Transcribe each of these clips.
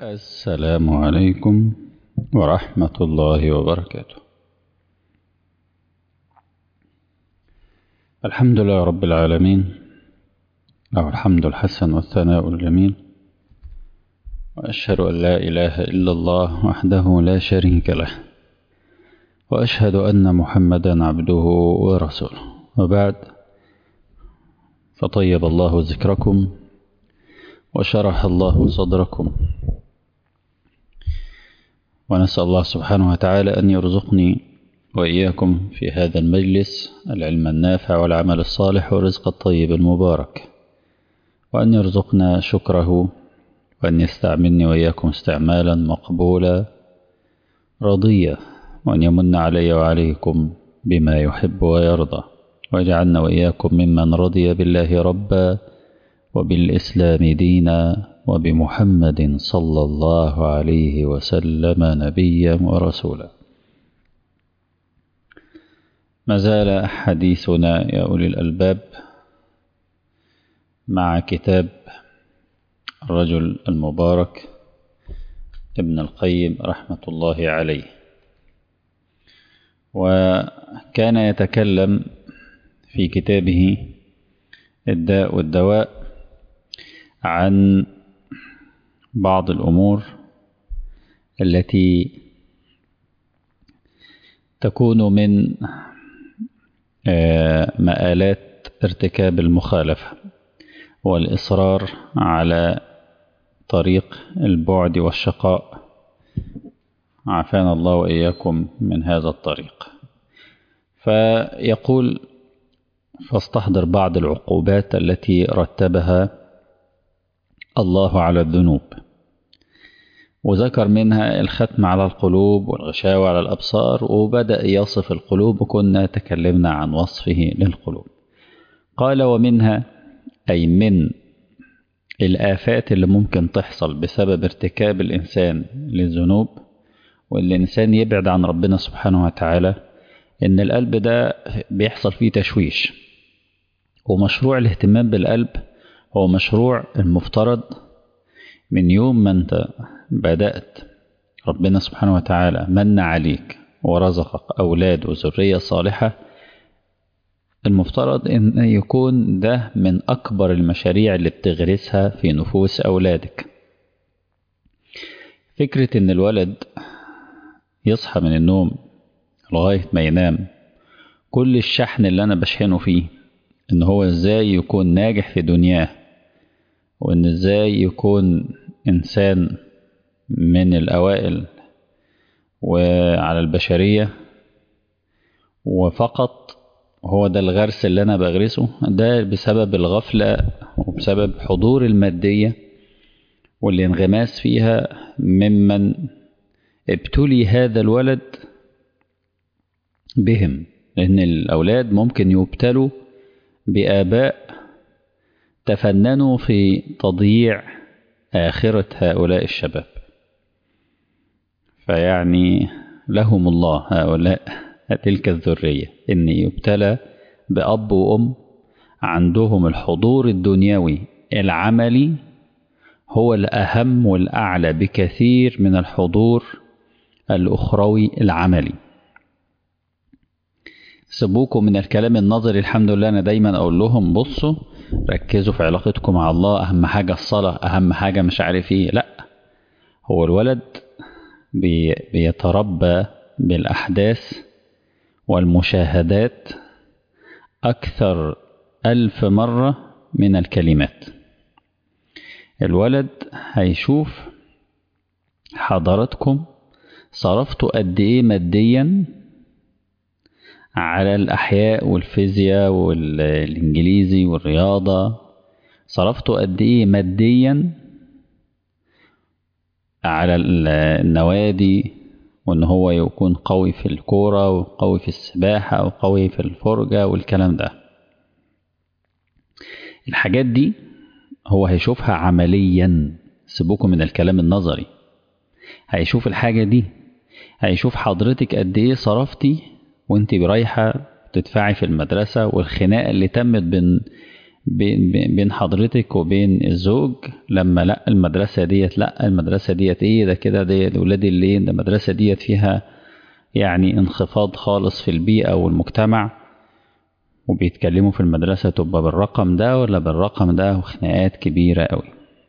السلام عليكم ورحمة الله وبركاته. الحمد لله رب العالمين، له الحمد الحسن والثناء الجميل، وأشهد أن لا إله إلا الله وحده لا شريك له، وأشهد أن محمدا عبده ورسوله، وبعد، فطيب الله ذكركم وشرح الله صدركم، ونسأل الله سبحانه وتعالى أن يرزقني وإياكم في هذا المجلس العلم النافع والعمل الصالح والرزق الطيب المبارك، وأن يرزقنا شكره، وأن يستعملني وإياكم استعمالا مقبولا رضيا، وأن يمن علي وعليكم بما يحب ويرضى، ويجعلنا وإياكم ممن رضي بالله ربا وبالإسلام دينا وبمحمد صلى الله عليه وسلم نبيا ورسولا. ما زال حديثنا يا أولي الألباب مع كتاب الرجل المبارك ابن القيم رحمة الله عليه، وكان يتكلم في كتابه الداء والدواء عن بعض الأمور التي تكون من مآلات ارتكاب المخالفة والإصرار على طريق البعد والشقاء، عافانا الله وإياكم من هذا الطريق. فيقول: فاستحضر بعض العقوبات التي رتبها الله على الذنوب، وذكر منها الختم على القلوب والغشاوة على الأبصار، وبدأ يصف القلوب، وكنا تكلمنا عن وصفه للقلوب. قال: ومنها، أي من الآفات اللي ممكن تحصل بسبب ارتكاب الإنسان للذنوب، والإنسان يبعد عن ربنا سبحانه وتعالى، إن القلب ده بيحصل فيه تشويش. ومشروع الاهتمام بالقلب هو مشروع المفترض من يوم ما أنت بدأت ربنا سبحانه وتعالى من عليك ورزقك أولاد وذرية صالحة، المفترض أن يكون ده من أكبر المشاريع اللي بتغرسها في نفوس أولادك. فكرة أن الولد يصحى من النوم لغاية ما ينام كل الشحن اللي أنا بشحنه فيه أن هو إزاي يكون ناجح في دنياه، وأن إزاي يكون إنسان من الأوائل وعلى البشرية، وفقط هو ده الغرس اللي أنا بغرسه، ده بسبب الغفلة وبسبب حضور المادية والانغماس فيها ممن ابتلي هذا الولد بهم. لأن الأولاد ممكن يبتلوا بآباء تفننوا في تضييع آخرة هؤلاء الشباب، فيعني لهم الله هؤلاء تلك الذرية، إن يبتلى بأب وأم عندهم الحضور الدنيوي العملي هو الأهم والأعلى بكثير من الحضور الأخروي العملي. سيبوكم من الكلام النظري، الحمد لله أنا دايما أقول لهم: بصوا ركزوا في علاقتكم مع الله، أهم حاجة الصلاة، أهم حاجة مش عارف إيه. لأ، هو الولد بيتربى بالأحداث والمشاهدات أكثر 1000 مرة من الكلمات. الولد هيشوف حضراتكم صرفتوا قد إيه ماديا على الأحياء والفيزياء والإنجليزي والرياضة، صرفتوا قد إيه ماديا على النوادي، وإن هو يكون قوي في الكورة وقوي في السباحة وقوي في الفرجة والكلام ده. الحاجات دي هو هيشوفها عمليا، سيبوكم من الكلام النظري. هيشوف الحاجة دي، هيشوف حضرتك قد إيه صرفتي وانت رايحة تدفعي في المدرسة، والخناقة اللي تمت بين بين حضرتك وبين الزوج، لما لا المدرسة ديت، لا المدرسة ديت ايه ده كده، دي ولاد اللي ده المدرسة ديت فيها يعني انخفاض خالص في البيئة والمجتمع، وبيتكلموا في المدرسة تبقى بالرقم ده ولا بالرقم ده، وخناقات كبيرة قوي.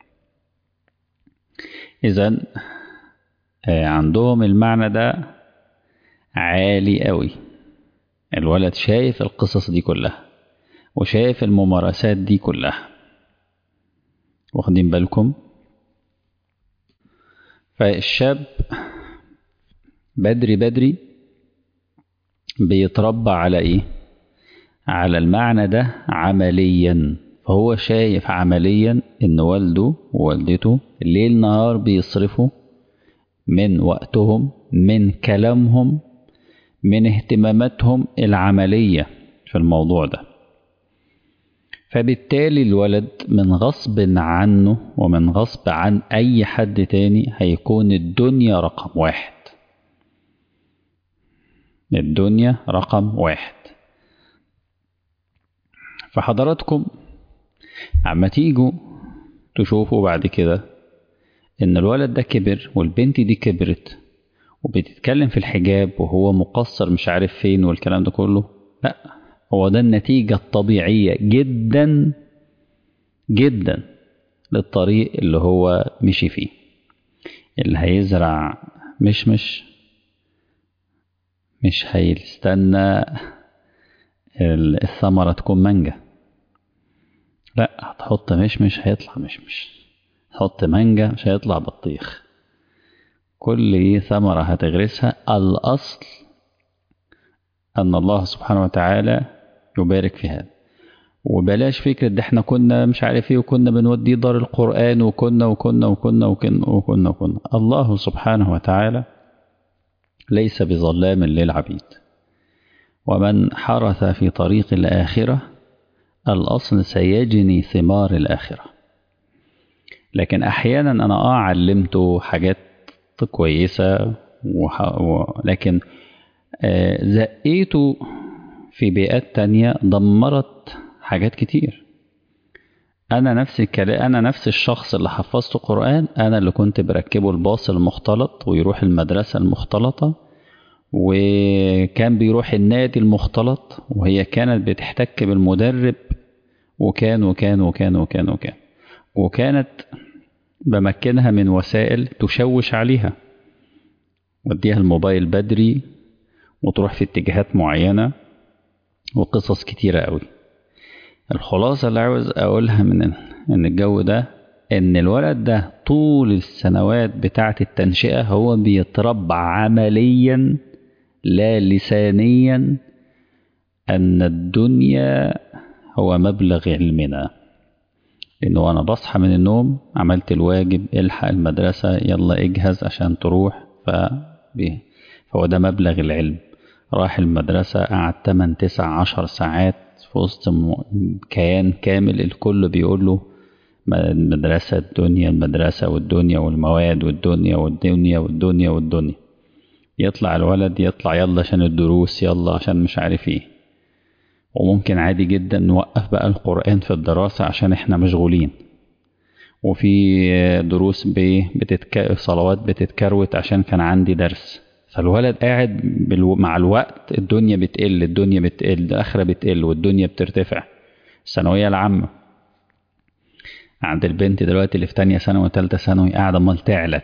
إذن عندهم المعنى ده عالي قوي. الولد شايف القصص دي كلها وشايف الممارسات دي كلها، واخدين بالكم؟ فالشاب بدري بدري بيتربى على ايه؟ على المعنى ده عمليا. فهو شايف عمليا ان والده ووالدته ليل نهار بيصرفوا من وقتهم، من كلامهم، من اهتماماتهم العملية في الموضوع ده. فبالتالي الولد من غصب عنه ومن غصب عن أي حد تاني هيكون الدنيا رقم واحد. الدنيا رقم واحد. فحضراتكم عما تيجوا تشوفوا بعد كده إن الولد ده كبر والبنت دي كبرت وبتتكلم في الحجاب وهو مقصر مش عارف فين والكلام ده كله، لا، هو ده النتيجة الطبيعية جدا جدا للطريق اللي هو مشي فيه. اللي هيزرع مش هيستنى الثمرة تكون مانجا، لا، هتحط مش هيطلع مش تحط مانجا مش هيطلع بطيخ. كل ثمرة هتغرسها الأصل أن الله سبحانه وتعالى يبارك في هذا. وبلاش فكرة ده احنا كنا مش عارف ايه وكنا بنوديه دار القرآن وكنا. الله سبحانه وتعالى ليس بظلام للعبيد. ومن حرث في طريق الآخرة الأصل سيجني ثمار الآخرة. لكن أحيانا أنا علمته حاجات كويسة لكن زقيته في بيئات تانية دمرت حاجات كتير. أنا نفس الشخص اللي حفظته قرآن، أنا اللي كنت بركبه الباص المختلط ويروح المدرسة المختلطة، وكان بيروح النادي المختلط، وهي كانت بتحتك بالمدرب، وكانت بمكنها من وسائل تشوش عليها، وديها الموبايل بدري وتروح في اتجاهات معينة وقصص كتيرة قوي. الخلاصة اللي عاوز أقولها من الجو ده إن الولد ده طول السنوات بتاعة التنشئة هو بيتربى عمليا لا لسانيا أن الدنيا هو مبلغ علمنا. إنه أنا بصحى من النوم، عملت الواجب، الحق المدرسة، يلا اجهز عشان تروح، فهو ده مبلغ العلم. راح المدرسة قعد 8 9 10 ساعات في وسط كيان كامل الكل بيقول له المدرسة الدنيا، المدرسة والدنيا والمواد والدنيا. يطلع الولد يلا عشان الدروس، يلا عشان مش عارف ايه. وممكن عادي جدا نوقف بقى القرآن في الدراسة عشان احنا مشغولين، وفي دروس صلوات بتتكروت عشان كان عندي درس. فالولد قاعد مع الوقت الدنيا بتقل، الآخرة بتقل والدنيا بترتفع. الثانوية العامة عند البنت دلوقتي اللي في تانية ثانوي وتالتة ثانوي قاعدة امال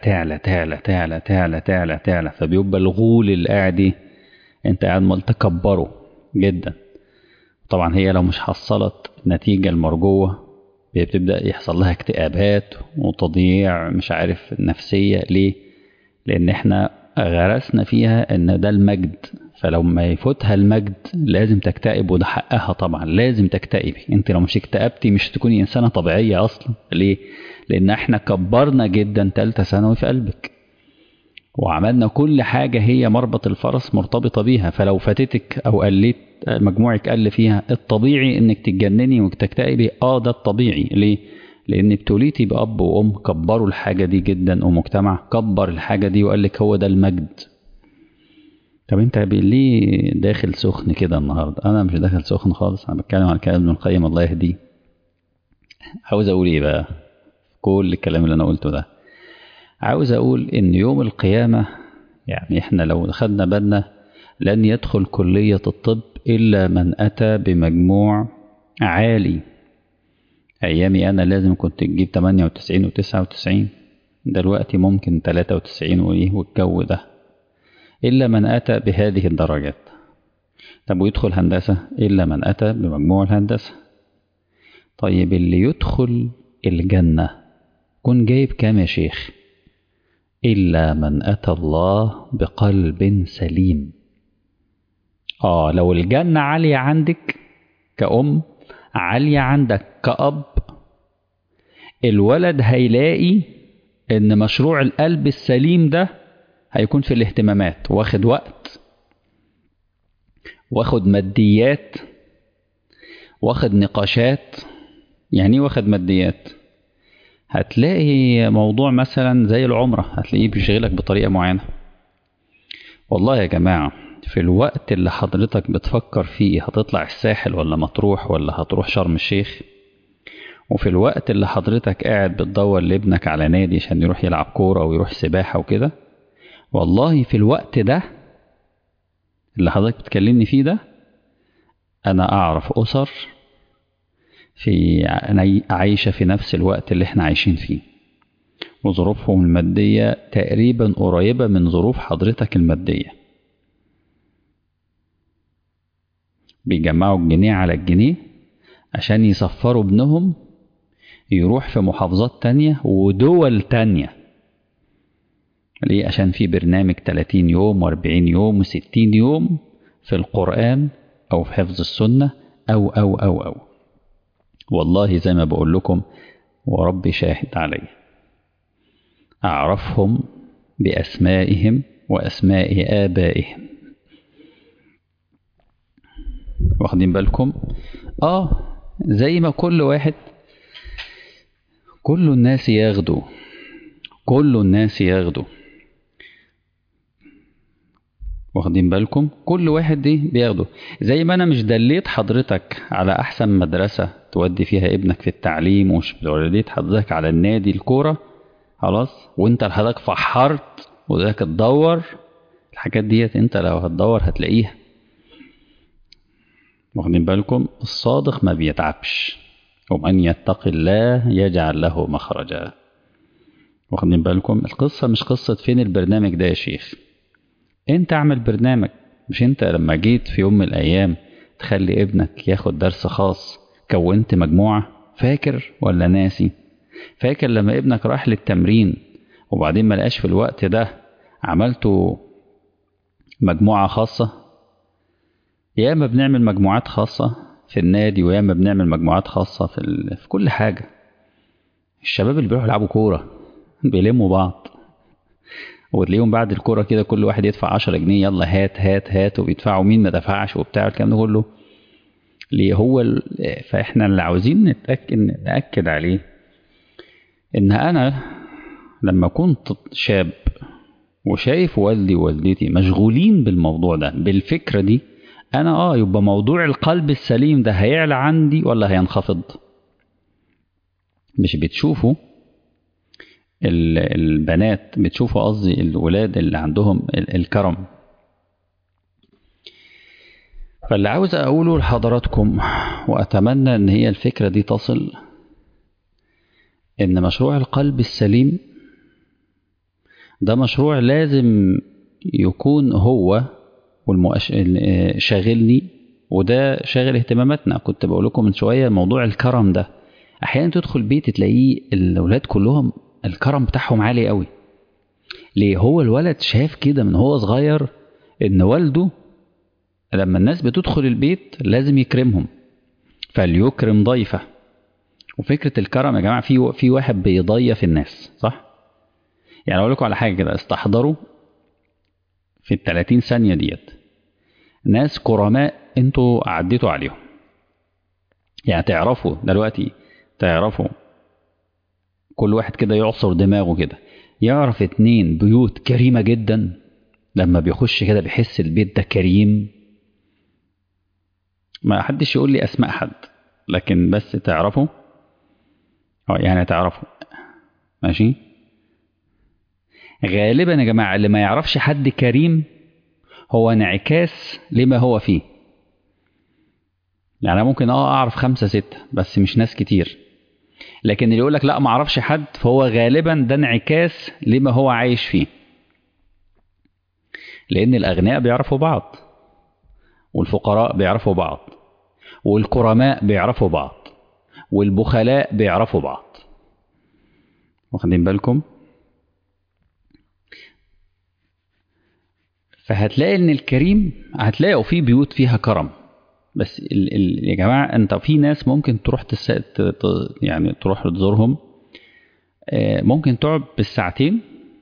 تعلى. فبيبقى الغول اللي قاعد انت قاعد امال تكبره جدا. طبعا هي لو مش حصلت النتيجة المرجوة بتبدأ يحصل لها اكتئابات وتضييع مش عارف نفسية. ليه؟ لأن احنا غرسنا فيها ان ده المجد، فلو ما يفوتها المجد لازم تكتئب، وده حقها طبعا، لازم تكتئبي. انت لو مش اكتئبتي مش تكوني إنسانة طبيعية أصلا. ليه؟ لأن احنا كبرنا جدا تالتة ثانوي في قلبك، وعملنا كل حاجة هي مربط الفرس مرتبطة بيها. فلو فاتتك أو قلت مجموعك قل فيها، الطبيعي انك تتجنني وتكتئبي. ده الطبيعي. ليه؟ لان ابتليتي بأب وأم كبروا الحاجة دي جدا، ومجتمع كبر الحاجة دي وقال لك هو ده المجد. طب انت ليه داخل سخن كده النهاردة؟ انا مش داخل سخن خالص، انا بتكلم عن كلام ابن القيم الله يهديه. عاوز أقول إيه بقى؟ كل الكلام اللي أنا قلته ده، عاوز أقول إن يوم القيامة يعني إحنا لو خدنا بالنا لن يدخل كلية الطب إلا من أتى بمجموع عالي. أيامي أنا لازم كنت تجيب 98 و99، دلوقتي ممكن 93 وإيه والجو ده، إلا من أتى بهذه الدرجات. طب ويدخل هندسة إلا من أتى بمجموع الهندسة. طيب اللي يدخل الجنة كن جايب كام يا شيخ؟ إلا من أتى الله بقلب سليم. لو الجنة عالية عندك كأم، عالية عندك كأب، الولد هيلاقي إن مشروع القلب السليم ده هيكون في الاهتمامات، واخد وقت، واخد ماديات، واخد نقاشات. يعني واخد ماديات، هتلاقي موضوع مثلا زي العمرة هتلاقيه بيشغلك بطريقة معينة. والله يا جماعة في الوقت اللي حضرتك بتفكر فيه هتطلع الساحل ولا مطروح ولا هتروح شرم الشيخ، وفي الوقت اللي حضرتك قاعد بتدور لابنك على نادي عشان يروح يلعب كورة ويروح سباحة وكده، والله في الوقت ده اللي حضرتك بتكلمني فيه ده أنا أعرف أسر عايشة في نفس الوقت اللي احنا عايشين فيه، وظروفهم المادية تقريبا قريبة من ظروف حضرتك المادية، بيجمعوا الجنيه على الجنيه عشان يسفروا ابنهم يروح في محافظات تانية ودول تانية. ليه؟ عشان في برنامج 30 يوم و40 يوم و60 يوم في القرآن أو في حفظ السنة أو. والله زي ما بقول لكم وربي شاهد علي، أعرفهم بأسمائهم وأسماء آبائهم. واخدين بالكم؟ زي ما كل واحد، كل الناس ياخدوا، كل الناس ياخدوا. واخدين بالكم؟ كل واحد دي بياخده. زي ما انا مش دليت حضرتك على احسن مدرسة تودي فيها ابنك في التعليم، ومش دليت حضرتك على النادي الكورة خلاص، وانت حضرتك فحرت وذاك تدور الحاجات ديت، انت لو هتدور هتلاقيها. واخدين بالكم؟ الصادق ما بيتعبش، ومن يتق الله يجعل له مخرجا. واخدين بالكم؟ القصة مش قصة فين البرنامج ده يا شيخ، انت اعمل برنامج. مش انت لما جيت في يوم من الايام تخلي ابنك ياخد درس خاص كونت مجموعة؟ فاكر ولا ناسي؟ فاكر لما ابنك راح للتمرين وبعدين ما لقاش في الوقت ده عملتوا مجموعة خاصة؟ ياما بنعمل مجموعات خاصة في النادي، وياما بنعمل مجموعات خاصة في كل حاجة. الشباب اللي بيروحوا يلعبوا كورة بيلموا بعض، وتلاقيهم بعد الكورة كده كل واحد يدفع 10 جنيه، يلا هات هات هات، وبيدفعوا مين ما دفعش وبتاع الكلام ده كله. ليه؟ فاحنا اللي عاوزين نتأكد عليه ان انا لما كنت شاب وشايف والدي ووالدتي مشغولين بالموضوع ده بالفكرة دي، انا يبقى موضوع القلب السليم ده هيعلى عندي ولا هينخفض؟ مش بتشوفوا البنات، بتشوفوا قصدي الولاد اللي عندهم الكرم. فاللي عاوز أقوله لحضراتكم وأتمنى أن هي الفكرة دي تصل، إن مشروع القلب السليم ده مشروع لازم يكون هو شاغلني، وده شاغل اهتماماتنا. كنت بقول لكم من شوية موضوع الكرم ده، أحيانا تدخل بيت تلاقيه الأولاد كلهم الكرم بتاعهم عالي قوي. ليه؟ هو الولد شاف كده من هو صغير إن والده لما الناس بتدخل البيت لازم يكرمهم، فليكرم ضيفه. وفكرة الكرم يا جماعة في واحد بيضيف الناس، صح؟ يعني أقول لكم على حاجة كده، استحضروا في ال30 ثانية ديت ناس كرماء انتوا عديتوا عليهم. يعني تعرفوا دلوقتي، تعرفوا كل واحد كده يعصر دماغه كده يعرف 2 بيوت كريمة جدا، لما بيخش كده بيحس البيت ده كريم. ما حدش يقول لي أسماء حد، لكن بس تعرفوا يعني تعرفوا. ماشي. غالبا يا جماعة اللي ما يعرفش حد كريم هو انعكاس لما هو فيه. يعني أنا ممكن أعرف 5 6 بس مش ناس كتير، لكن اللي يقولك لا ما أعرفش حد فهو غالبا ده انعكاس لما هو عايش فيه. لأن الأغنياء بيعرفوا بعض، والفقراء بيعرفوا بعض، والكرماء بيعرفوا بعض، والبخلاء بيعرفوا بعض. واخدين بالكم؟ فهتلاقي ان الكريم هتلاقوا في بيوت فيها كرم، بس يا جماعه انت في ناس ممكن تروح يعني تروح تزورهم، ممكن تقعد بالساعتين،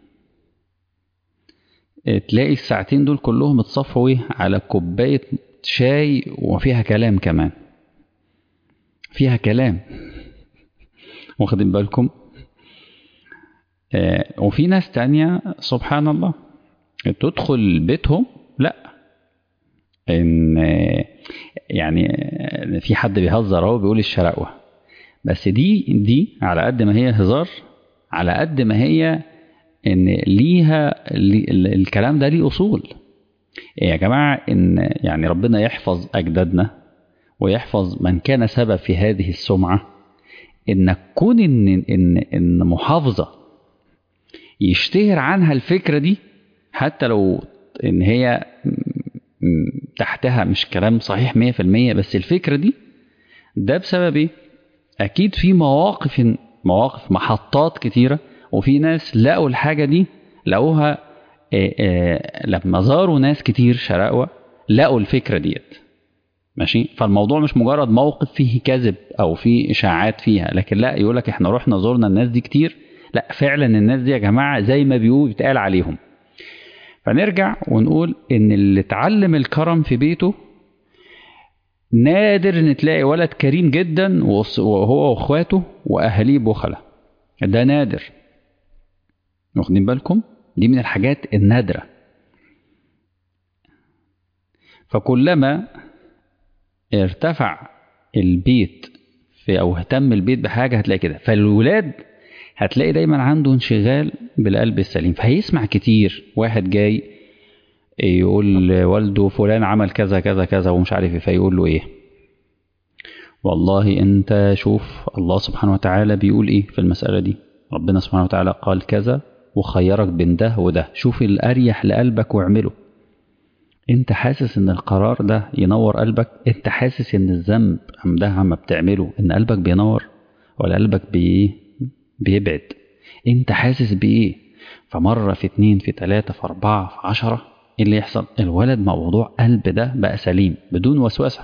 تلاقي الساعتين دول كلهم اتصفوا على كوبايه شاي وفيها كلام كمان، فيها كلام. واخدين بالكم؟ وفي ناس تانية سبحان الله تدخل بيتهم لا ان يعني في حد بيهزر اهو بيقول الشراقوة، بس دي على قد ما هي هزار على قد ما هي ان ليها الكلام ده ليه اصول. يا جماعة ان يعني ربنا يحفظ اجدادنا ويحفظ من كان سبب في هذه السمعة، ان كون ان محافظة يشتهر عنها الفكرة دي حتى لو ان هي تحتها مش كلام صحيح 100%، بس الفكرة دي ده بسبب ايه؟ اكيد في مواقف محطات كتيرة، وفي ناس لقوا الحاجة دي لقوها لما زاروا ناس كتير شراقوة لقوا الفكرة ديت. ماشي. فالموضوع مش مجرد موقف فيه كذب او فيه اشاعات فيها، لكن لا يقولك احنا رحنا زورنا الناس دي كتير، لا فعلا الناس دي يا جماعة زي ما بيتقال عليهم. فنرجع ونقول ان اللي اتعلم الكرم في بيته نادر ان تلاقي ولد كريم جدا وهو واخواته واهاليه بخلة، ده نادر. واخدين بالكم؟ دي من الحاجات النادرة. فكلما ارتفع البيت او اهتم البيت بحاجة هتلاقي كده، فالولاد هتلاقي دايما عنده انشغال بالقلب السليم، فهيسمع كتير واحد جاي يقول والده فلان عمل كذا كذا كذا ومش عارف ايه، فيقول له ايه؟ والله انت شوف الله سبحانه وتعالى بيقول ايه في المسألة دي، ربنا سبحانه وتعالى قال كذا وخيرك بين ده وده، شوف الاريح لقلبك واعمله. انت حاسس ان القرار ده ينور قلبك؟ انت حاسس ان الذنب ده عم بتعمله ان قلبك بينور ولا قلبك بيبعد؟ انت حاسس بايه؟ فمرة في 2 في 3 في 4 في 10 ايه اللي يحصل؟ الولد موضوع قلب ده بقى سليم بدون وسوسة.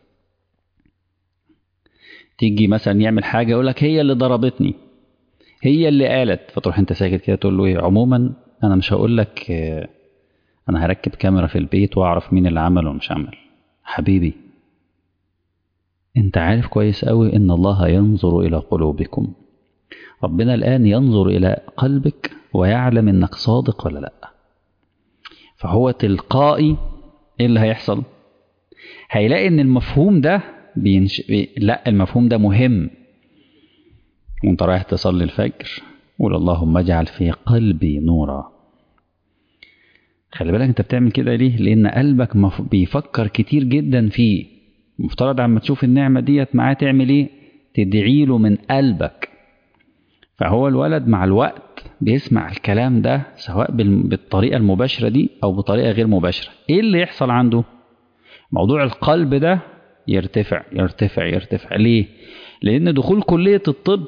تيجي مثلا يعمل حاجة يقولك هي اللي ضربتني، هي اللي قالت، فتروح انت ساكت كده تقول له ايه؟ عموما انا مش هقولك انا هركب كاميرا في البيت واعرف مين اللي عمل ومش عمل. حبيبي انت عارف كويس قوي ان الله ينظر الى قلوبكم، ربنا الان ينظر الى قلبك ويعلم انك صادق ولا لا. فهو تلقائي ايه اللي هيحصل؟ هيلاقي ان المفهوم ده لا المفهوم ده مهم. وانت رايح تصلي الفجر قول اللهم اجعل في قلبي نورا. خلي بالك انت بتعمل كده ليه؟ لان قلبك بيفكر كتير جدا فيه. مفترض عما تشوف النعمة ديت معاه تعمل ايه؟ تدعي له من قلبك. فهو الولد مع الوقت بيسمع الكلام ده سواء بالطريقة المباشرة دي او بطريقة غير مباشرة. ايه اللي يحصل عنده؟ موضوع القلب ده يرتفع يرتفع يرتفع. ليه؟ لان دخول كلية الطب،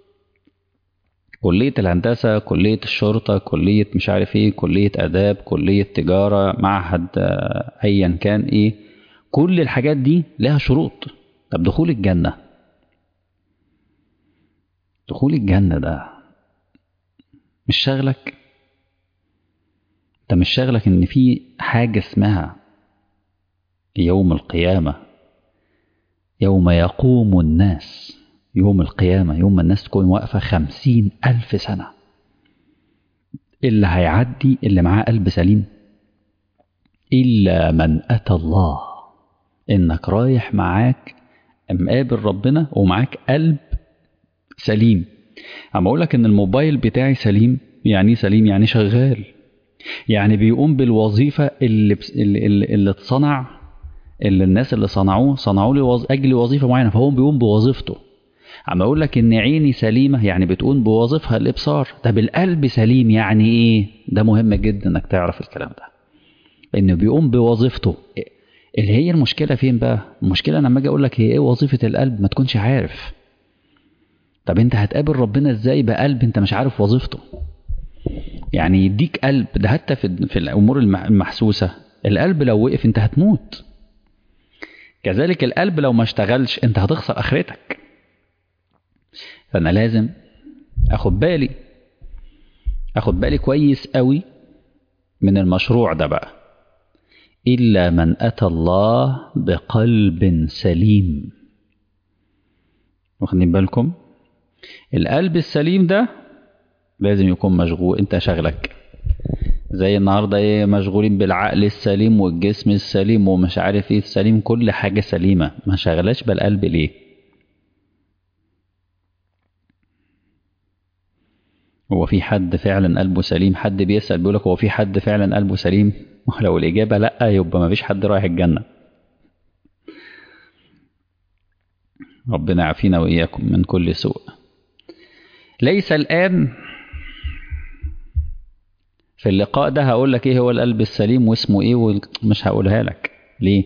كلية الهندسة، كلية الشرطة، كلية مش عارف ايه، كلية آداب، كلية تجارة، معهد ايا كان ايه، كل الحاجات دي لها شروط. طب دخول الجنة، دخول الجنة ده مش شغلك؟ انت مش شغلك ان في حاجة اسمها يوم القيامة، يوم يقوم الناس، يوم القيامة يوم ما الناس تكون واقفة 50,000 سنة، اللي هيعدي اللي معاه قلب سليم إلا من أتى الله. إنك رايح معاك مقابل ربنا ومعاك قلب سليم. اما اقول لك ان الموبايل بتاعي سليم، يعني سليم يعني شغال، يعني بيقوم بالوظيفة اللي اتصنع، اللي الناس اللي صنعوا لي اجل وظيفة معينة، فهو بيقوم بوظيفته. اما اقول لك ان عيني سليمة يعني بتقوم بوظيفها الابصار. طب القلب سليم يعني ايه؟ ده مهم جدا انك تعرف الكلام ده، انه بيقوم بوظيفته. اللي هي المشكلة فين بقى؟ المشكلة لما اجي اقول لك هي ايه وظيفة القلب ما تكونش عارف. طب انت هتقابل ربنا ازاي بقلب انت مش عارف وظيفته؟ يعني يديك قلب ده حتى في الامور المحسوسة، القلب لو وقف انت هتموت. كذلك القلب لو ما اشتغلش انت هتخسر اخرتك. فانا لازم اخد بالي كويس قوي من المشروع ده بقى. إلا من أتى الله بقلب سليم. واخدين بالكم؟ القلب السليم ده لازم يكون مشغول، انت شغلك زي النهارده ايه، مشغولين بالعقل السليم والجسم السليم ومش عارف ايه السليم، كل حاجة سليمة، ما شغلاش بالقلب ليه؟ هو في حد فعلا قلبه سليم؟ حد بيسأل بيقولك هو في حد فعلا قلبه سليم؟ ولو الإجابة لأ يبقى ما فيش حد رايح الجنة. ربنا يعافينا وإياكم من كل سوء. ليس الآن في اللقاء ده هقول لك ايه هو القلب السليم واسمه ايه، مش هقولها لك. ليه؟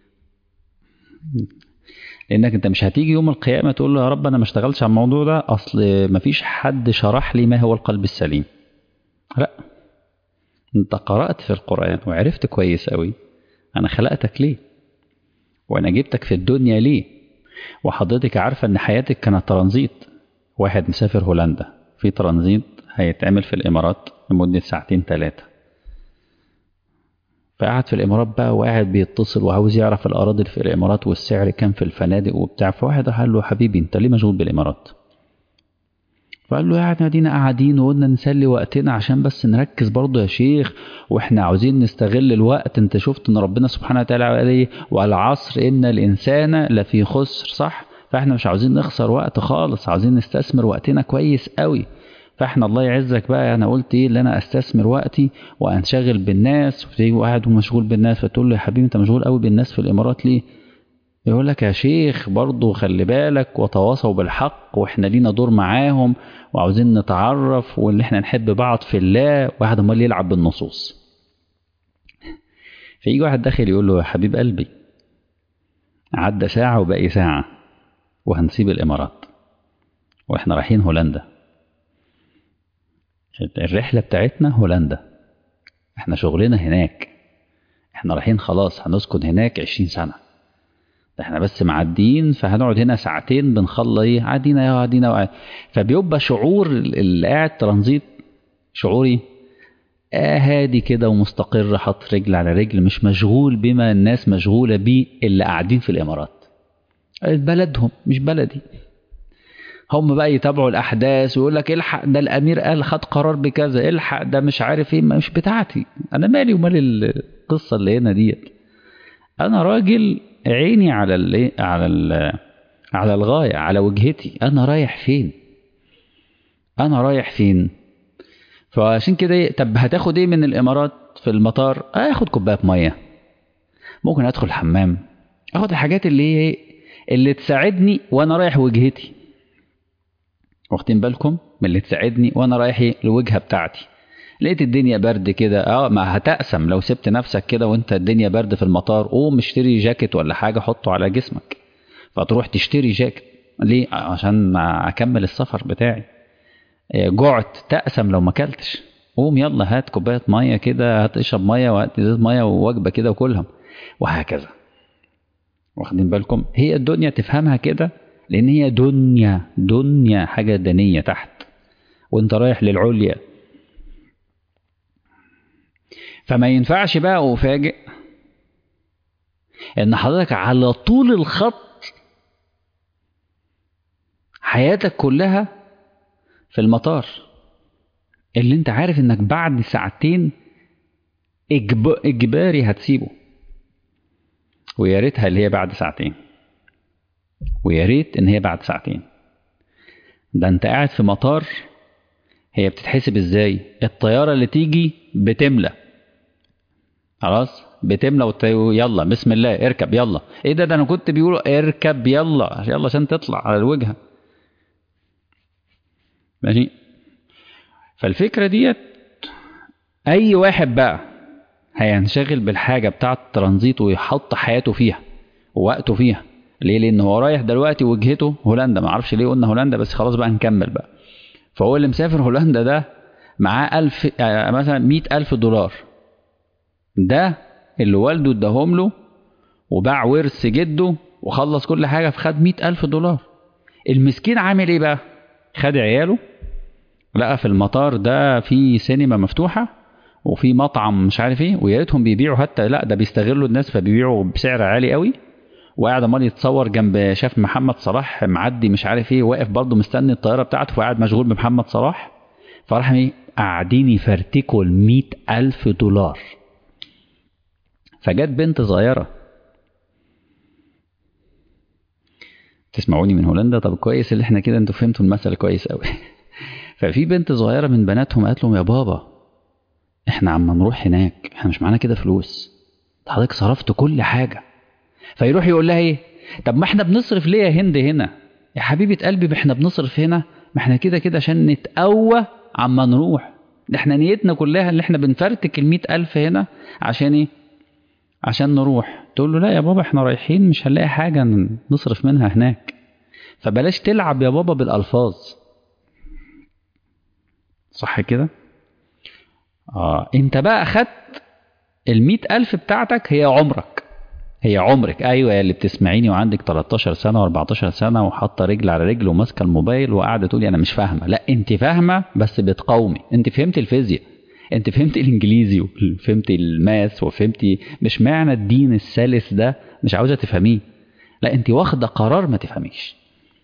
لانك انت مش هتيجي يوم القيامة تقول له يا رب انا ما اشتغلتش على الموضوع ده، اصل ما فيش حد شرح لي ما هو القلب السليم. لا، انت قرأت في القرآن وعرفت كويس قوي انا خلقتك ليه، وانا جبتك في الدنيا ليه. وحضرتك عارفة ان حياتك كانت ترانزيت. واحد مسافر هولندا في ترانزيت هيتعمل في الامارات لمدة ساعتين 3، فقعد في الامارات بقى وقاعد بيتصل وعاوز يعرف الاراضي في الامارات والسعر كام في الفنادق وبتاع. فواحد قال له حبيبي انت ليه مشغول بالامارات؟ فقال له يعني ادينا قاعدين وقلنا نسلي وقتنا عشان بس نركز برضه يا شيخ، واحنا عاوزين نستغل الوقت. انت شفت ان ربنا سبحانه وتعالى قال ايه؟ والعصر ان الانسان لفي خسر، صح؟ فاحنا مش عاوزين نخسر وقت خالص، عاوزين نستثمر وقتنا كويس قوي. فاحنا الله يعزك بقى انا قلت ايه اللي انا استثمر وقتي وانشغل بالناس. وتيجي قاعد ومشغول بالناس فتقول له يا حبيبي انت مشغول قوي بالناس في الامارات ليه؟ يقول لك يا شيخ برضه خلي بالك وتواصوا بالحق واحنا لينا دور معاهم وعاوزين نتعرف واللي احنا نحب بعض في الله. واحد امال يلعب بالنصوص. فيجي واحد داخل يقول له يا حبيب قلبي عدى ساعة وباقي ساعة وهنسيب الامارات واحنا رايحين هولندا. الرحلة بتاعتنا هولندا، احنا شغلنا هناك، احنا رايحين خلاص هنسكن هناك 20 سنة. ده احنا بس معديين فهنقعد هنا ساعتين بنخلص ايه عادينا يا عادينا. فبيبقى شعور اللي قاعد ترانزيت شعوري هادي كده ومستقر، حط رجل على رجل، مش مشغول بما الناس مشغولة بيه اللي قاعدين في الامارات. بلدهم مش بلدي. هم بقى يتابعوا الاحداث ويقول لك الحق ده الامير قال خد قرار بكذا، الحق ده مش عارف ايه، مش بتاعتي انا، مالي ومال القصة اللي هنا ديت. انا راجل عيني على الغاية، على وجهتي، انا رايح فين، انا رايح فين. فعشان كده طب هتاخد ايه من الامارات في المطار؟ اخد كوبايه ميه، ممكن ادخل الحمام، اخد الحاجات اللي تساعدني وانا رايح وجهتي. واخدين بالكم من اللي تساعدني وانا رايح الوجهه بتاعتي. لقيت الدنيا برد كده ما هتقسم لو سبت نفسك كده وانت الدنيا برد في المطار، قوم اشتري جاكيت ولا حاجه حطه على جسمك. فتروح تشتري جاكيت ليه؟ عشان اكمل السفر بتاعي. جعت تقسم لو ما اكلتش، قوم يلا هات كوبايه ميه كده، هات اشرب ميه وهات ازازه ميه ووجبه كده وكلهم، وهكذا. واخدين بالكم؟ هي الدنيا تفهمها كده، لان هي دنيا حاجه دنيه تحت وانت رايح للعليا. فما ينفعش بقى افاجئ ان حضرتك على طول الخط حياتك كلها في المطار، اللي انت عارف انك بعد ساعتين اجباري هتسيبه. ويا ريتها اللي هي بعد ساعتين، ويا ريت ان هي بعد ساعتين. ده انت قاعد في مطار. هي بتتحسب ازاي؟ الطيارة اللي تيجي بتملى، خلاص بتملى يلا بسم الله اركب يلا. ايه ده انا كنت بيقولوا اركب يلا يلا عشان تطلع على الوجهة. ماشي. فالفكرة ديت اي واحد بقى هينشغل بالحاجة بتاعة الترانزيت ويحط حياته فيها ووقته فيها. ليه؟ لان هو رايح دلوقتي وجهته هولندا. ما اعرفش ليه قلنا هولندا، بس خلاص بقى نكمل بقى. فهو اللي مسافر هولندا ده معاه 1000 مثلا 100,000 دولار. ده اللي والده اداهم له وباع ورث جده وخلص كل حاجة فخد 100,000 دولار. المسكين عامل ايه بقى؟ خد عياله، لقى في المطار ده في سينما مفتوحة وفي مطعم مش عارف ايه، ويا ريتهم بيبيعوا حتى، لا ده بيستغلوا الناس فبيبيعوا بسعر عالي قوي. وقاعد عمال يتصور جنب، شاف محمد صلاح معدي مش عارف ايه، واقف برضه مستني الطيارة بتاعته وقاعد مشغول بمحمد صلاح. فراح ايه؟ قاعدين يفرتكوا 100,000 دولار. فجت بنت صغيرة. تسمعوني من هولندا؟ طب كويس اللي احنا كده انتوا فهمتوا المثل كويس قوي. ففي بنت صغيرة من بناتهم قالت لهم يا بابا احنا عم نروح هناك احنا مش معانا كده فلوس، حضرتك صرفت كل حاجة. فيروح يقول لها ايه؟ طب ما احنا بنصرف ليه يا هند هنا يا حبيبة قلبي؟ ما احنا بنصرف هنا، ما احنا كده كده عشان نتقوى عما نروح. احنا نيتنا كلها اللي احنا بنفرتك 100,000 هنا عشان ايه؟ عشان نروح. تقول له لا يا بابا احنا رايحين مش هنلاقي حاجة نصرف منها هناك. فبلاش تلعب يا بابا بالألفاظ. صح كده؟ انت بقى أخدت 100,000 بتاعتك، هي عمرك، هي عمرك. ايوه يا اللي بتسمعيني وعندك 13 سنة و14 سنة وحاطة رجل على رجل وماسكة الموبايل وقاعدة تقولي انا مش فاهمة. لا انت فاهمة بس بتقاومي. انت فهمت الفيزياء، انت فهمت الانجليزي وفهمت الماس وفهمتي مش معنى الدين السلس ده مش عاوزة تفهميه. لا انت واخدة قرار ما تفهميش.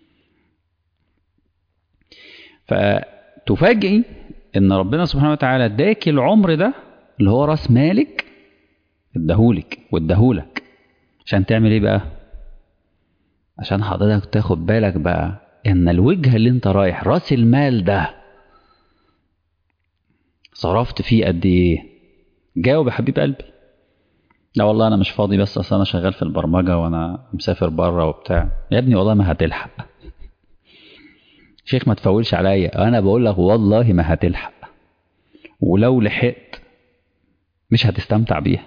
فتفاجئي ان ربنا سبحانه وتعالى اداك العمر ده اللي هو راس مالك، اداهولك واداهولك عشان تعمل ايه بقى؟ عشان حضرتك تاخد بالك بقى ان الوجهة اللي انت رايح راس المال ده صرفت فيه قد ايه. جاوب يا حبيب قلبي. لا والله انا مش فاضي، بس اصل انا شغال في البرمجة وانا مسافر بره وبتاع. يا ابني والله ما هتلحق. شيخ ما تفولش عليا، انا بقول لك والله ما هتلحق، ولو لحقت مش هتستمتع بيها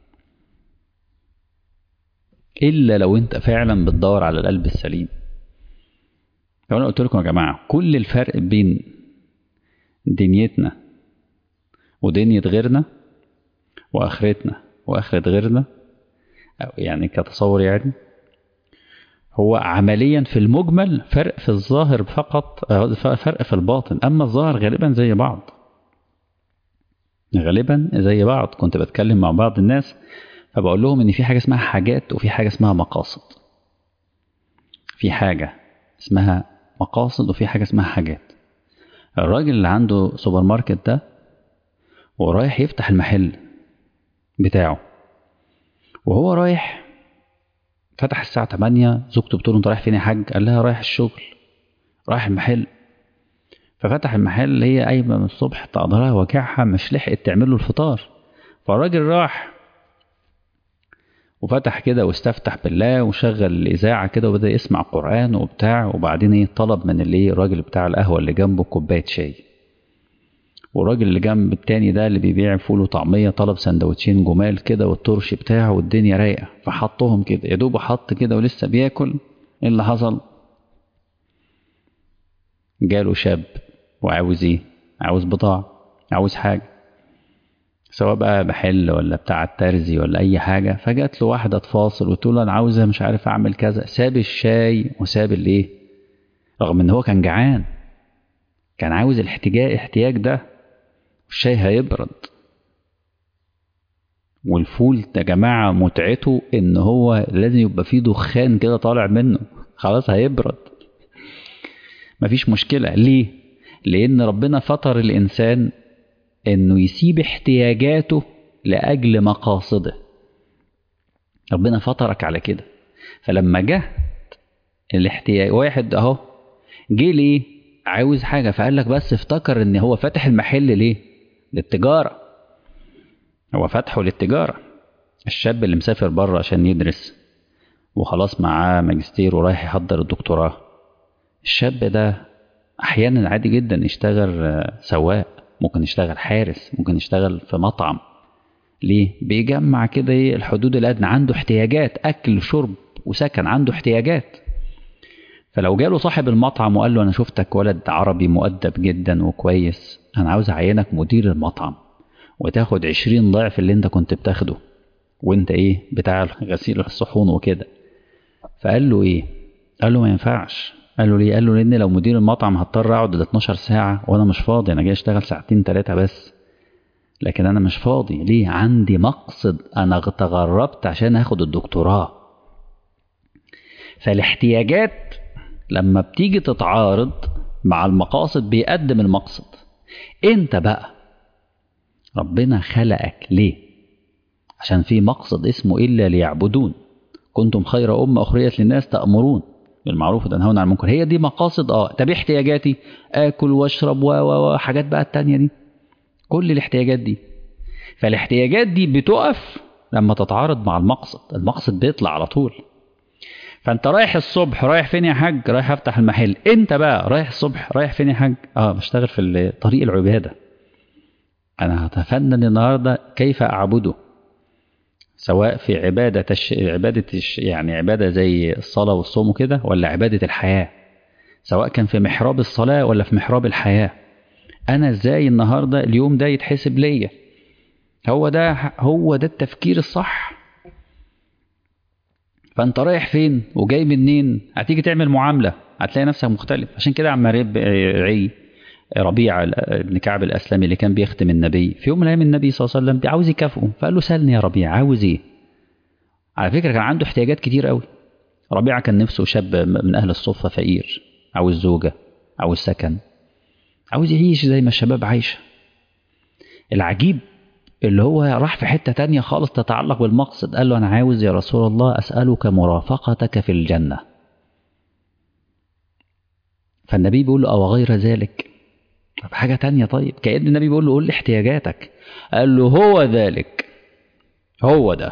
الا لو انت فعلا بتدور على القلب السليم. لو انا قلت لكم يا جماعة كل الفرق بين دنيتنا ودنيا غيرنا واخرتنا واخرة غيرنا، أو يعني كتصور يعني، هو عمليا في المجمل فرق في الظاهر فقط، فرق في الباطن. اما الظاهر غالبا زي بعض، غالبا زي بعض. كنت بتكلم مع بعض الناس فبقول لهم ان في حاجة اسمها حاجات وفي حاجة اسمها مقاصد. في حاجة اسمها مقاصد وفي حاجة اسمها حاجات. الراجل اللي عنده سوبر ماركت ده ورايح يفتح المحل بتاعه، وهو رايح فتح الساعة 8، زوجته بتقول له انت رايح فين يا حاج؟ قال لها رايح الشغل، رايح المحل. ففتح المحل، هي قايمة من الصبح ظهرها وجعها مش لحقت تعمل له الفطار. فالراجل راح وفتح كده واستفتح بالله وشغل الإذاعة كده وبدأ يسمع قرآن وبتاع. وبعدين ايه؟ طلب من اللي الراجل بتاع القهوة اللي جنبه كوباية شاي. والراجل اللي جنب التاني ده اللي بيبيع فول وطعمية طلب سندوتشين جمال كده والترش بتاعه والدنيا رايقة. فحطهم كده يا دوب حط كده ولسه بياكل. ايه اللي حصل؟ جاله شاب وعاوز ايه؟ عاوز بضاعة، عاوز حاجة، سواء بقى محل ولا بتاع الترزي ولا اي حاجة. فجات له واحدة تفاصل وتقول له انا عاوزة مش عارف اعمل كذا. ساب الشاي وساب الايه، رغم ان هو كان جعان، كان عاوز الاحتياج ده. الشاي هيبرد، والفول يا جماعة متعته ان هو لازم يبقى فيه دخان كده طالع منه، خلاص هيبرد مفيش مشكلة. ليه؟ لان ربنا فطر الانسان انه يسيب احتياجاته لاجل مقاصده. ربنا فطرك على كده. فلما جه الاحتياج واحد اهو جه ليه؟ عاوز حاجة. فقال لك بس افتكر ان هو فاتح المحل ليه؟ للتجارة. هو فتحه للتجارة. الشاب اللي مسافر بره عشان يدرس وخلاص معاه ماجستير ورايح يحضر الدكتوراه، الشاب ده احيانا عادي جدا يشتغل سواق، ممكن يشتغل حارس، ممكن يشتغل في مطعم. ليه؟ بيجمع كده الحدود الادنى، عنده احتياجات اكل شرب وسكن، عنده احتياجات. فلو جاله صاحب المطعم وقال له انا شفتك ولد عربي مؤدب جدا وكويس، انا عاوز اعينك مدير المطعم وتاخد 20 ضعف اللي انت كنت بتاخده وانت ايه بتاع غسيل الصحون وكده. فقال له ايه؟ قال له ما ينفعش. قال له ليه؟ قال له لان لو مدير المطعم هضطر اقعد ال 12 ساعة وانا مش فاضي، انا جاي اشتغل ساعتين 3 بس، لكن انا مش فاضي. ليه؟ عندي مقصد، انا تغربت عشان اخد الدكتوراه. فالاحتياجات لما بتيجي تتعارض مع المقاصد بيقدم المقصد. انت بقى ربنا خلقك ليه؟ عشان في مقصد اسمه إلا ليعبدون، كنتم خير أمة أخرجت للناس تأمرون بالمعروف وتنهون عن المنكر. هي دي مقاصد. طب احتياجاتي آكل واشرب وحاجات بقى التانية دي، كل الاحتياجات دي. فالاحتياجات دي بتقف لما تتعارض مع المقصد، المقصد بيطلع على طول. فانت رايح الصبح، رايح فين يا حاج؟ رايح افتح المحل. انت بقى رايح الصبح رايح فين يا حاج؟ بشتغل في طريق العبادة، انا هتفنن النهاردة كيف اعبده، سواء في يعني عبادة زي الصلاة والصوم كده، ولا عبادة الحياة، سواء كان في محراب الصلاة ولا في محراب الحياة. انا ازاي النهاردة اليوم ده يتحسب ليا؟ هو ده التفكير الصح. فانت رايح فين وجاي منين؟ هتيجي تعمل معاملة هتلاقي نفسك مختلف. عشان كده عم ربيعة بن كعب الأسلمي اللي كان بيختم النبي، في يوم من الأيام النبي صلى الله عليه وسلم عاوز يكافئه، فقال له سألني يا ربيعة عاوز ايه؟ على فكرة كان عنده احتياجات كتير قوي. ربيعة كان نفسه شاب من أهل الصفة فقير، عاوز زوجة، عاوز سكن، عاوز يعيش زي ما الشباب عايشة. العجيب اللي هو راح في حتة تانية خالص تتعلق بالمقصد، قال له أنا عاوز يا رسول الله أسألك مرافقتك في الجنة. فالنبي بيقول له أو غير ذلك؟ طب حاجة تانية. طيب كأن النبي بيقول له قول لي احتياجاتك. قال له هو ذلك، هو ده،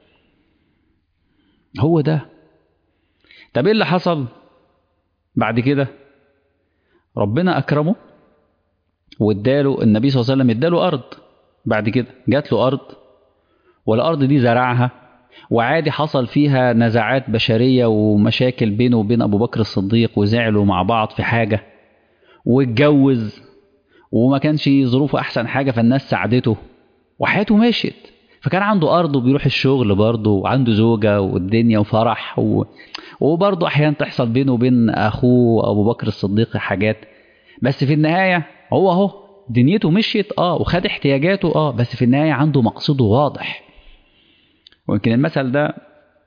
هو ده. طب ايه اللي حصل بعد كده؟ ربنا أكرمه واداله، النبي صلى الله عليه وسلم اداله أرض. بعد كده جات له أرض، والأرض دي زرعها، وعادي حصل فيها نزاعات بشرية ومشاكل بينه وبين أبو بكر الصديق، وزعلوا مع بعض في حاجة، واتجوز وما كانش ظروفه أحسن حاجة، فالناس ساعدته وحياته ماشيت. فكان عنده أرض وبيروح الشغل برضه، وعنده زوجة والدنيا وفرح وبرضه أحيانا تحصل بينه وبين أخوه أبو بكر الصديق حاجات. بس في النهاية هو دنيته مشيت وخد احتياجاته بس في النهاية عنده مقصده واضح. ويمكن المثل ده،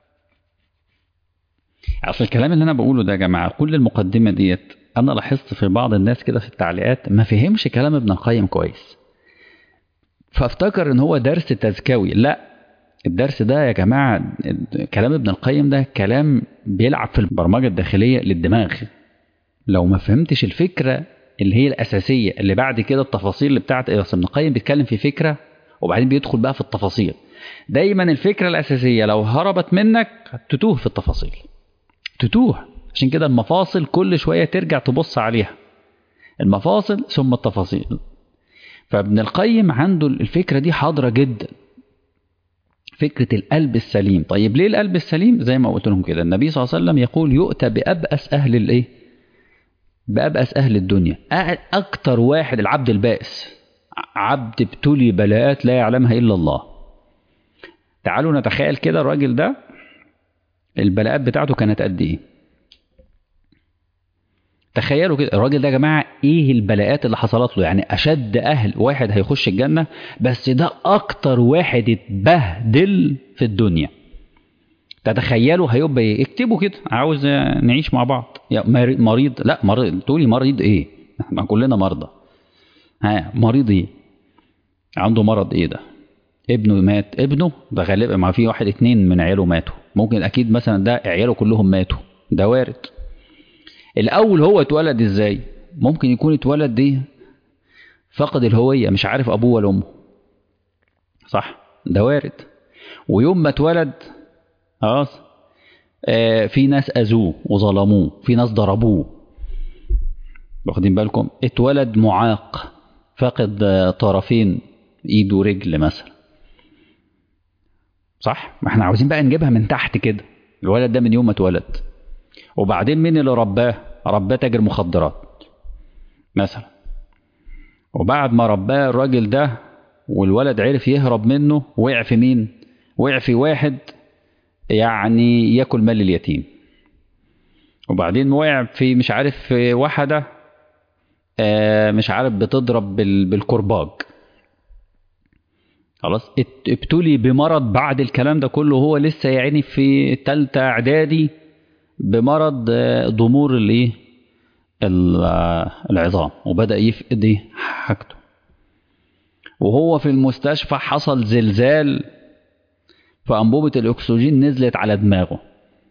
اصل الكلام اللي انا بقوله ده يا جماعة، كل المقدمة ديت انا لاحظت في بعض الناس كده في التعليقات ما فهمش كلام ابن القيم كويس، فافتكر ان هو درس تزكوي. لا، الدرس ده يا جماعة، كلام ابن القيم ده كلام بيلعب في البرمجة الداخلية للدماغ. لو ما فهمتش الفكرة اللي هي الأساسية اللي بعد كده التفاصيل اللي بتاعت ابن القيم، بيتكلم في فكرة وبعدين بيدخل بقى في التفاصيل. دايما الفكرة الأساسية لو هربت منك تتوه في التفاصيل، تتوه. عشان كده المفاصل كل شوية ترجع تبص عليها، المفاصل ثم التفاصيل. فابن القيم عنده الفكرة دي حاضرة جدا، فكرة القلب السليم. طيب ليه القلب السليم؟ زي ما قلت لهم كده، النبي صلى الله عليه وسلم يقول يؤتى بأبأس أهل الإيه؟ بأبأس أهل الدنيا. أكتر واحد العبد البائس، عبد ابتلي بلاءات لا يعلمها إلا الله. تعالوا نتخيل كده الراجل ده البلاءات بتاعته كانت قد إيه. تخيلوا كده الراجل ده يا جماعة إيه البلاءات اللي حصلت له. يعني أشد أهل واحد هيخش الجنة، بس ده أكتر واحد اتبهدل في الدنيا. تتخيلوا هيبقى ايه؟ اكتبوا كده، عاوز نعيش مع بعض. يا مريض، لا مريض تقولي مريض ايه؟ ما كلنا مرضى. مريض ايه؟ عنده مرض ايه ده؟ ابنه مات، ابنه ده غالبا ما في 1 2 من عياله ماتوا، ممكن اكيد مثلا ده عياله كلهم ماتوا، ده وارد. الاول هو اتولد ازاي؟ ممكن يكون اتولد دي فقد الهوية، مش عارف أبوه ولا أمه، صح؟ ده وارد. ويوم ما اتولد خلاص في ناس أذوه وظلموه، في ناس ضربوه، واخدين بالكم؟ اتولد معاق فاقد طرفين، ايد ورجل مثلا، صح؟ ما احنا عاوزين بقى نجيبها من تحت كده. الولد ده من يوم ما اتولد، وبعدين مين اللي رباه؟ رباه تاجر مخدرات مثلا، وبعد ما رباه الراجل ده والولد عرف يهرب منه، وقع في مين؟ وقع في واحد يعني ياكل مال اليتيم، وبعدين وقع في مش عارف في واحدة مش عارف بتضرب بالكرباج، خلاص ابتلي بمرض بعد الكلام ده كله، هو لسه يعني في تالتة اعدادي بمرض ضمور الايه العظام، وبدأ يفقد حاجته، وهو في المستشفى حصل زلزال فأنبوبة الأكسجين نزلت على دماغه،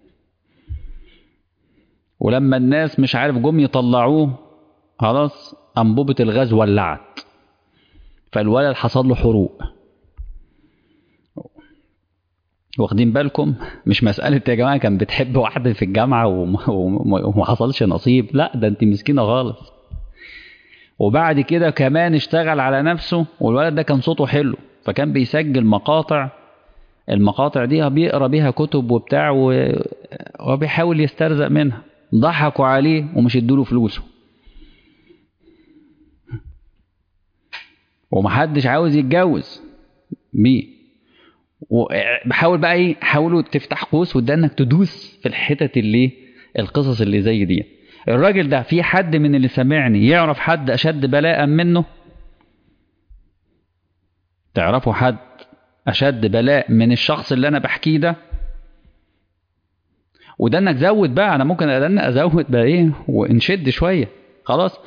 ولما الناس مش عارف جم يطلعوه خلاص أنبوبة الغاز ولعت، فالولد حصل له حروق. واخدين بالكم؟ مش مسألة يا جماعة كان بتحب واحدة في الجامعة وما حصلش نصيب، لا ده انت مسكينة خالص. وبعد كده كمان اشتغل على نفسه، والولد ده كان صوته حلو فكان بيسجل مقاطع، المقاطع دي بيقرا بيها كتب وبتاع وبيحاول يسترزق منها، ضحكوا عليه ومش ادوله فلوسه، ومحدش عاوز يتجوز بيه. وبحاول بقى ايه، حاولوا تفتح قوس وده انك تدوس في الحتت اللي القصص اللي زي دي. الراجل ده في حد من اللي سمعني يعرف حد اشد بلاء منه؟ تعرفوا حد اشد بلاء من الشخص اللي انا بحكيه ده؟ وده انك زود بقى، انا ممكن ازود بقى ايه ونشد شويه. خلاص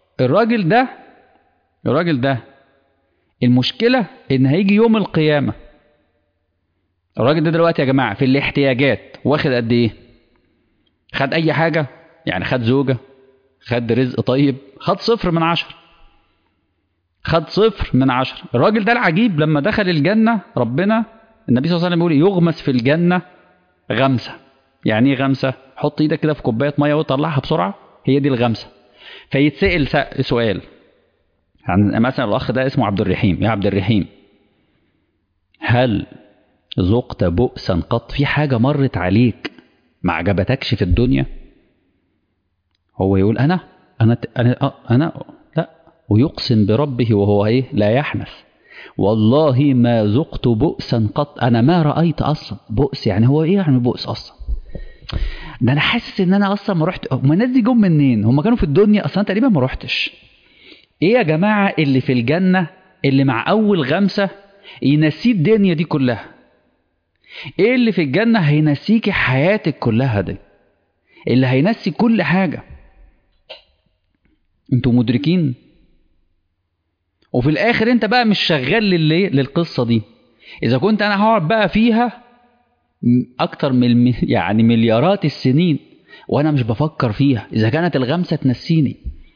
الراجل ده المشكله ان هيجي يوم القيامه، الراجل ده دلوقتي يا جماعه في الاحتياجات واخد قد ايه؟ خد اي حاجه؟ يعني خد زوجه، خد رزق طيب، خد 0/10، خد 0/10. الراجل ده العجيب لما دخل الجنه ربنا النبي صلى الله عليه وسلم بيقول يغمس في الجنه غمسه. يعني ايه غمسه؟ حط ايدك كده في كوبايه ميه وطلعها بسرعه، هي دي الغمسه. فيتسال سؤال عن مثلا الاخ ده اسمه عبد الرحيم، يا عبد الرحيم هل ذقت بؤسا قط؟ في حاجه مرت عليك ما عجبتكش في الدنيا؟ هو يقول انا لا، ويقسم بربه وهو ايه لا يحنث، والله ما ذقت بؤسا قط، انا ما رايت اصلا بؤس. يعني هو ايه يعني بؤس اصلا؟ ده انا حاسس ان انا اصلا ما رحت. هم الناس دي جم منين؟ هم كانوا في الدنيا اصلا تقريبا ما رحتش. ايه يا جماعه اللي في الجنه اللي مع اول غمسه ينسيه الدنيا دي كلها؟ ايه اللي في الجنه هينسيكي حياتك كلها دي، اللي هينسي كل حاجه؟ انتوا مدركين؟ وفي الاخر انت بقى مش شغال للقصه دي. اذا كنت انا هقعد بقى فيها اكتر من يعني مليارات السنين وانا مش بفكر فيها، اذا كانت الغمسه تنسيني.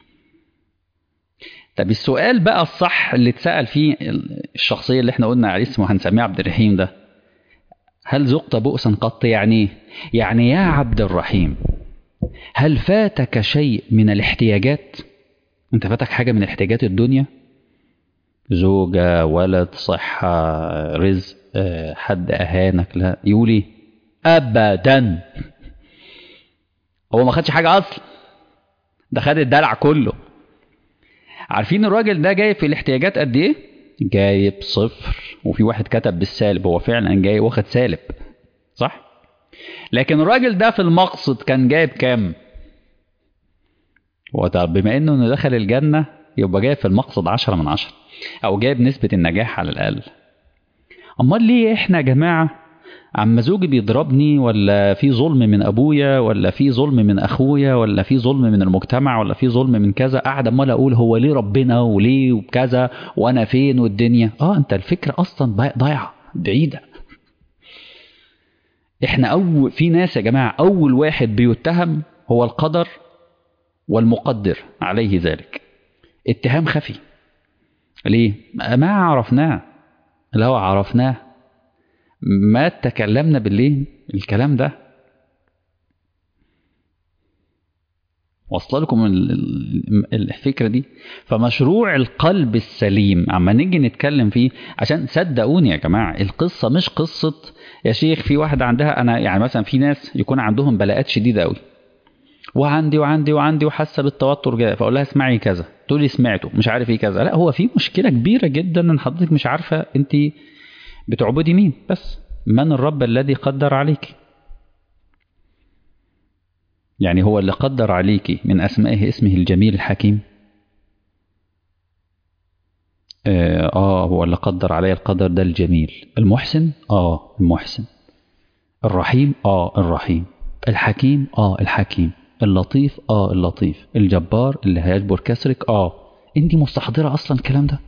طب السؤال بقى الصح اللي اتسأل فيه الشخصيه اللي احنا قلنا عليه اسمه هنسميه عبد الرحيم ده، هل ذقت بؤسا قط؟ يعني يعني يا عبد الرحيم هل فاتك شيء من الاحتياجات؟ انت فاتك حاجه من احتياجات الدنيا؟ زوجة، ولد، صحة، رزق، حد أهانك؟ لا. يقولي أبدا، هو ما خدش حاجة أصلا، ده خد الدلع كله. عارفين الراجل ده جايب في الاحتياجات قد إيه؟ جايب 0، وفي واحد كتب بالسالب، هو فعلا جاي واخد سالب، صح؟ لكن الراجل ده في المقصد كان جايب كام؟ وطب بما إنه دخل الجنة يبقى جايب في المقصد 10/10، أو جايب نسبة النجاح على الأقل. امال ليه احنا يا جماعه عم زوجي بيضربني، ولا في ظلم من ابويا، ولا في ظلم من اخويا، ولا في ظلم من المجتمع، ولا في ظلم من كذا، قاعد امال اقول هو ليه ربنا وليه وكذا وانا فين والدنيا؟ انت الفكره اصلا ضايعه بعيده. احنا في ناس يا جماعه اول واحد بيتهم هو القدر والمقدر عليه ذلك. اتهام خفي. ليه؟ ما عرفناه. لو عرفناه ما تكلمنا بالليل الكلام ده. وصل لكم الفكرة دي؟ فمشروع القلب السليم اما نيجي نتكلم فيه، عشان صدقوني يا جماعة القصة مش قصة يا شيخ في واحدة عندها، أنا يعني مثلا في ناس يكون عندهم بلاءات شديدة قوي، وعندي وحاسة بالتوتر جاي، فأقول لها اسمعي كذا، تقول لي سمعته مش عارف ايه كذا. لا، هو في مشكلة كبيرة جدا ان حضرتك مش عارفة انت بتعبدي مين، بس من الرب الذي قدر عليك. يعني هو اللي قدر عليك من أسمائه اسمه الجميل الحكيم. هو اللي قدر علي القدر ده الجميل المحسن. المحسن. الرحيم. الرحيم. الحكيم. الحكيم. اللطيف. اللطيف. الجبار اللي هيجبر كسرك. انت مستحضرة اصلا الكلام ده.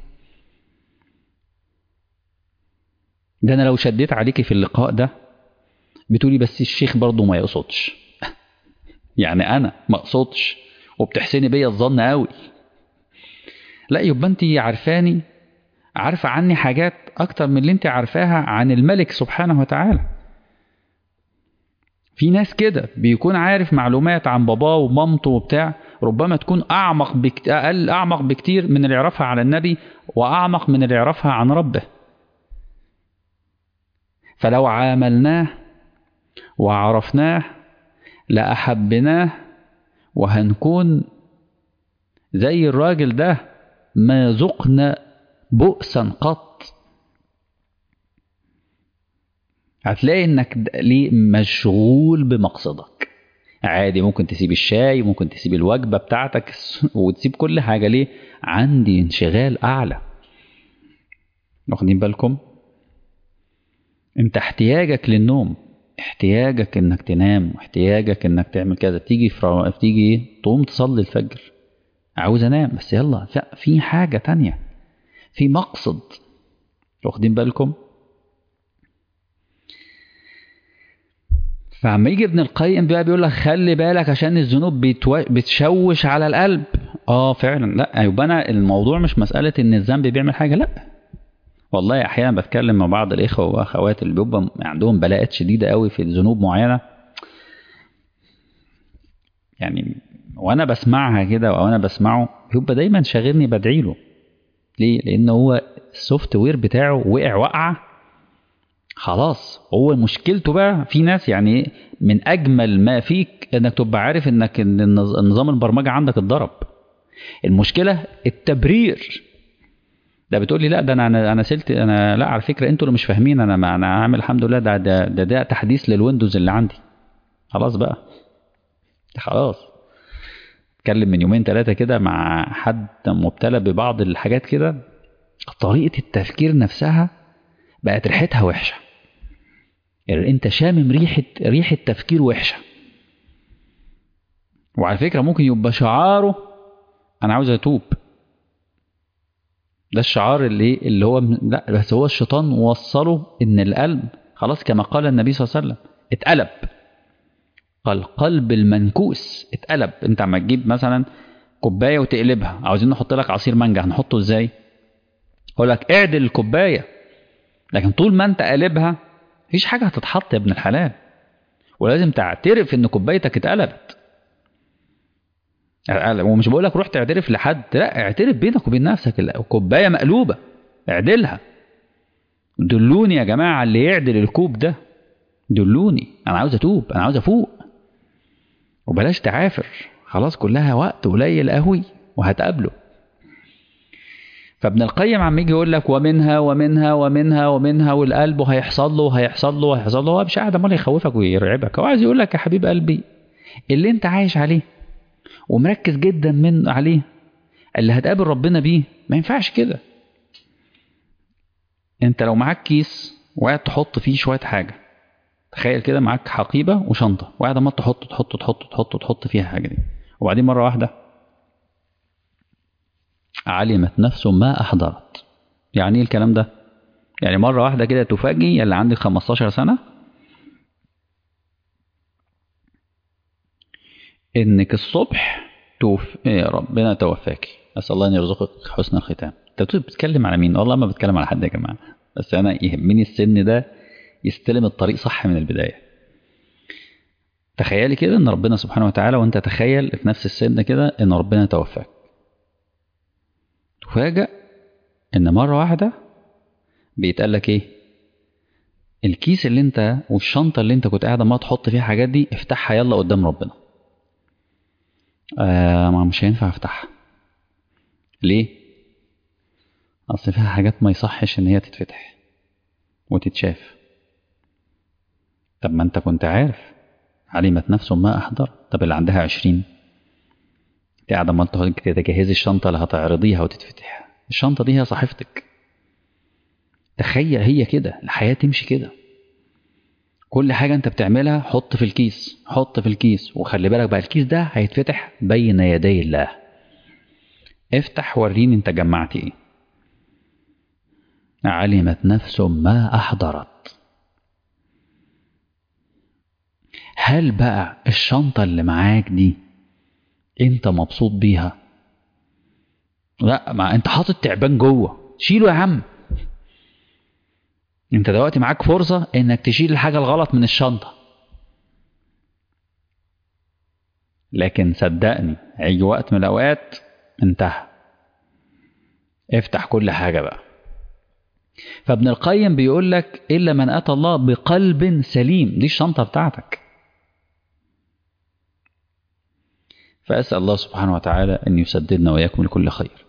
ده انا لو شديت عليكي في اللقاء ده بتقولي بس الشيخ برضه ما يقصدش. يعني انا ما اقصدش وبتحسني بيا الظن قوي. لا، يبقى انت عارفاني، عارفة عني حاجات اكتر من اللي انت عارفاها عن الملك سبحانه وتعالى. في ناس كده بيكون عارف معلومات عن باباه ومامته وبتاع، ربما تكون اعمق بكتير من اللي يعرفها على النبي، واعمق من اللي يعرفها عن ربه. فلو عاملناه وعرفناه لأحبناه، وهنكون زي الراجل ده ما ذقنا بؤسا قط. هتلاقي انك ليه مشغول بمقصدك. عادي ممكن تسيب الشاي، ممكن تسيب الوجبة بتاعتك وتسيب كل حاجة. ليه؟ عندي انشغال أعلى. واخدين بالكم؟ انت احتياجك للنوم، احتياجك انك تنام، واحتياجك انك تعمل كذا. تيجي تقوم تصلي الفجر، عاوز انام بس يلا في حاجة تانية، في مقصد. واخدين بالكم؟ فعما يجي ابن القيم بقى بيقول لك خلي بالك عشان الذنوب بتشوش على القلب. فعلا. لا، يبقى انا الموضوع مش مسألة ان الذنب بيعمل حاجة، لا والله. احيانا بتكلم مع بعض الاخوة واخوات اللي بيبقى عندهم بلاءات شديدة قوي في ذنوب معينة، يعني وانا بسمعها كده وانا بسمعه بيبقى دايما شاغلني بدعي له. ليه؟ لان هو السوفت وير بتاعه وقعه خلاص. هو مشكلته بقى في ناس، يعني من اجمل ما فيك انك تبقى عارف انك النظام البرمجه عندك اتضرب. المشكله التبرير. ده بتقول لي لا ده انا سلت، انا لا على فكره انتوا اللي مش فاهمين، انا عامل الحمد لله ده تحديث للويندوز اللي عندي. خلاص بقى، خلاص. اتكلم من يومين ثلاثه كده مع حد مبتلى ببعض الحاجات كده، طريقه التفكير نفسها بقت ريحتها وحشه. يعني انت شامم ريحه تفكير وحشه. وعلى فكره ممكن يبقى شعاره انا عاوز اتوب. ده الشعار اللي هو لا، بس هو الشيطان وصله ان القلب خلاص كما قال النبي صلى الله عليه وسلم اتقلب. قال قلب المنكوس اتقلب. انت عم تجيب مثلا كوبايه وتقلبها، عاوزين نحط لك عصير مانجا، هنحطه ازاي؟ اقول لك اعدل الكوبايه، لكن طول ما انت قلبها مفيش حاجه هتتحط يا ابن الحلال. ولازم تعترف ان كوبايتك اتقلبت. ومش بقول لك روح تعترف لحد، لا، اعترف بينك وبين نفسك الكوبايه مقلوبه، اعدلها. دلوني يا جماعه اللي يعدل الكوب ده، دلوني، انا عاوز اتوب، انا عاوز افوق. وبلاش تعافر، خلاص كلها وقت قليل قوي وهتقابله. فابن القيم عم يجي يقول لك ومنها ومنها ومنها ومنها، والقلب هيحصل له وهيحصل له وهيحصل له. هو مش قاعد عمال يخوفك ويرعبك، هو عايز يقول لك يا حبيب قلبي اللي انت عايش عليه ومركز جدا من عليه، اللي هتقابل ربنا بيه ما ينفعش كده. انت لو معاك كيس وقاعد تحط فيه شويه حاجه، تخيل كده معاك حقيبه وشنطه وقاعد عمال تحط فيها حاجه دي، وبعدين مره واحده علمت نفس ما احضرت. يعني ايه الكلام ده؟ يعني مره واحده كده تفاجئ اللي عندك 15 سنه انك الصبح ربنا توفاك، أسأل الله أن يرزقك حسن الختام. أنت بتتكلم على مين؟ والله ما بتكلم على حد يا جماعة، بس أنا يهمني السن ده يستلم الطريق صح من البداية. تخيلي كده ان ربنا سبحانه وتعالى، وانت تخيل في نفس السن كده ان ربنا توفاك، تفاجأ ان مرة واحدة بيتقال لك ايه؟ الكيس اللي انت والشنطة اللي انت كنت قاعد ما تحط فيها حاجات دي افتحها يلا قدام ربنا. ما مش هينفع افتحها. ليه؟ اصل فيها حاجات ما يصحش ان هي تتفتح وتتشاف. طب ما انت كنت عارف، علمت نفس ما احضر. طب اللي عندها 20 قاعدة ما تجهزي الشنطة اللي هتعرضيها وتتفتح، الشنطة دي هي صحيفتك. تخيل هي كده الحياة تمشي كده، كل حاجة انت بتعملها حط في الكيس، حط في الكيس، وخلي بالك بقى الكيس ده هيتفتح بين يدي الله. افتح وريني انت جمعت ايه. علمت نفس ما احضرت. هل بقى الشنطة اللي معاك دي انت مبسوط بيها؟ لا، ما انت حاطط تعبان جوه، شيله يا عم. انت دلوقتي معاك فرصة انك تشيل الحاجة الغلط من الشنطة، لكن صدقني هيجي وقت من الاوقات انتهى. افتح كل حاجة بقى. فابن القيم بيقول لك إلا من أتى الله بقلب سليم، دي الشنطة بتاعتك. فأسأل الله سبحانه وتعالى أن يسددنا وإياكم لكل خير.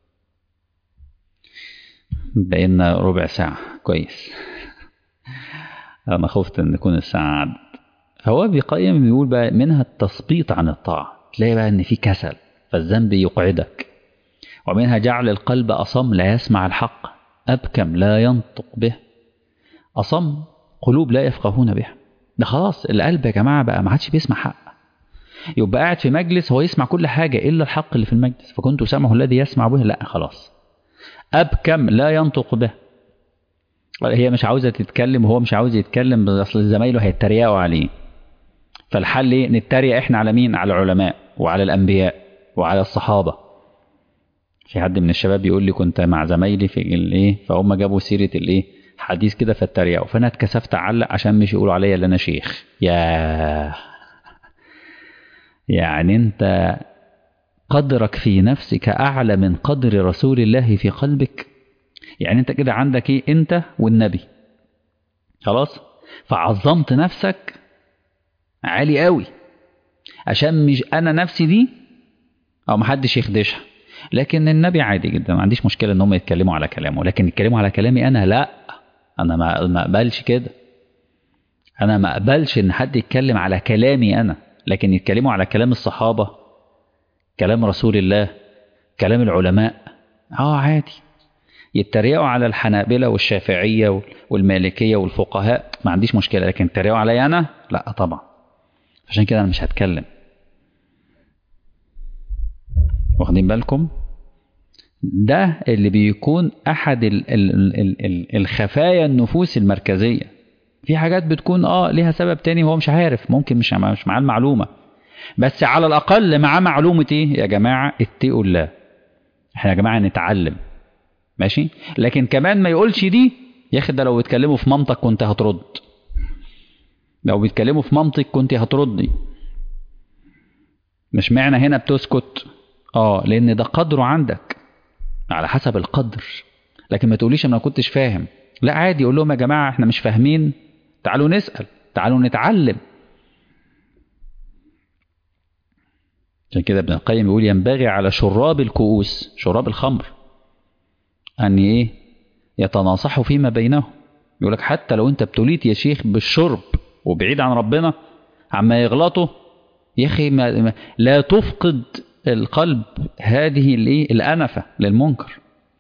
بقينا ربع ساعة كويس. أنا خفت أن تكون الساعة عدت. فهو بيقيم بيقول بقى منها التثبيط عن الطاعة، تلاقي بقى أن في كسل فالذنب يقعدك. ومنها جعل القلب أصم لا يسمع الحق، أبكم لا ينطق به. أصم قلوب لا يفقهون بها. ده خلاص القلب يا جماعة بقى ما عادش بيسمع حق. يبقى قاعد في مجلس هو يسمع كل حاجة إلا الحق اللي في المجلس، فكنت سامعه الذي يسمع به. لا خلاص، أبكم لا ينطق به. هي مش عاوزة تتكلم وهو مش عاوز يتكلم، أصل زمايله هيتريقوا عليه. فالحل إيه؟ نتريق إحنا على مين؟ على العلماء وعلى الأنبياء وعلى الصحابة. في حد من الشباب يقول لي كنت مع زمايلي في الإيه، فهم جابوا سيرة الإيه حديث كده فاتريقوا، فأنا اتكسفت أعلق عشان مش يقولوا عليا اللي أنا شيخ. يعني أنت قدرك في نفسك أعلى من قدر رسول الله في قلبك. يعني أنت كده عندك إيه؟ أنت والنبي خلاص، فعظمت نفسك عالي قوي عشان مش أنا نفسي دي أو محدش يخدشها. لكن النبي عادي جدا، ما عنديش مشكلة إن هم يتكلموا على كلامه، لكن يتكلموا على كلامي أنا لا. أنا ما أقبلش كده. أنا ما أقبلش إن حد يتكلم على كلامي أنا، لكن يتكلموا على كلام الصحابة، كلام رسول الله، كلام العلماء عادي. يتريقوا على الحنابلة والشافعية والمالكية والفقهاء ما عنديش مشكلة، لكن يتريقوا علي أنا لا طبعا. عشان كده أنا مش هتكلم. واخدين بالكم؟ ده اللي بيكون أحد الخفايا النفوس المركزية. في حاجات بتكون ليها سبب تاني هو مش عارف، ممكن مش معاه المعلومة، بس على الأقل معاه معلومة إيه يا جماعة؟ اتقوا الله. احنا يا جماعة نتعلم ماشي، لكن كمان ما يقولش دي. يا اخي ده لو بيتكلموا في منطق كنت هترد، لو بيتكلموا في منطق كنت هتردي. مش معنى هنا بتسكت لان ده قدره عندك على حسب القدر. لكن ما تقوليش انا ما كنتش فاهم. لا عادي، قول لهم يا جماعة احنا مش فاهمين، تعالوا نسأل، تعالوا نتعلم. عشان كده ابن القيم يقول ينبغي على شراب الكؤوس، شراب الخمر، أن يتناصحوا فيما بينهم. يقول لك حتى لو أنت ابتليت يا شيخ بالشرب وبعيد عن ربنا عما يغلطوا، يا أخي لا تفقد القلب هذه الأنفة للمنكر.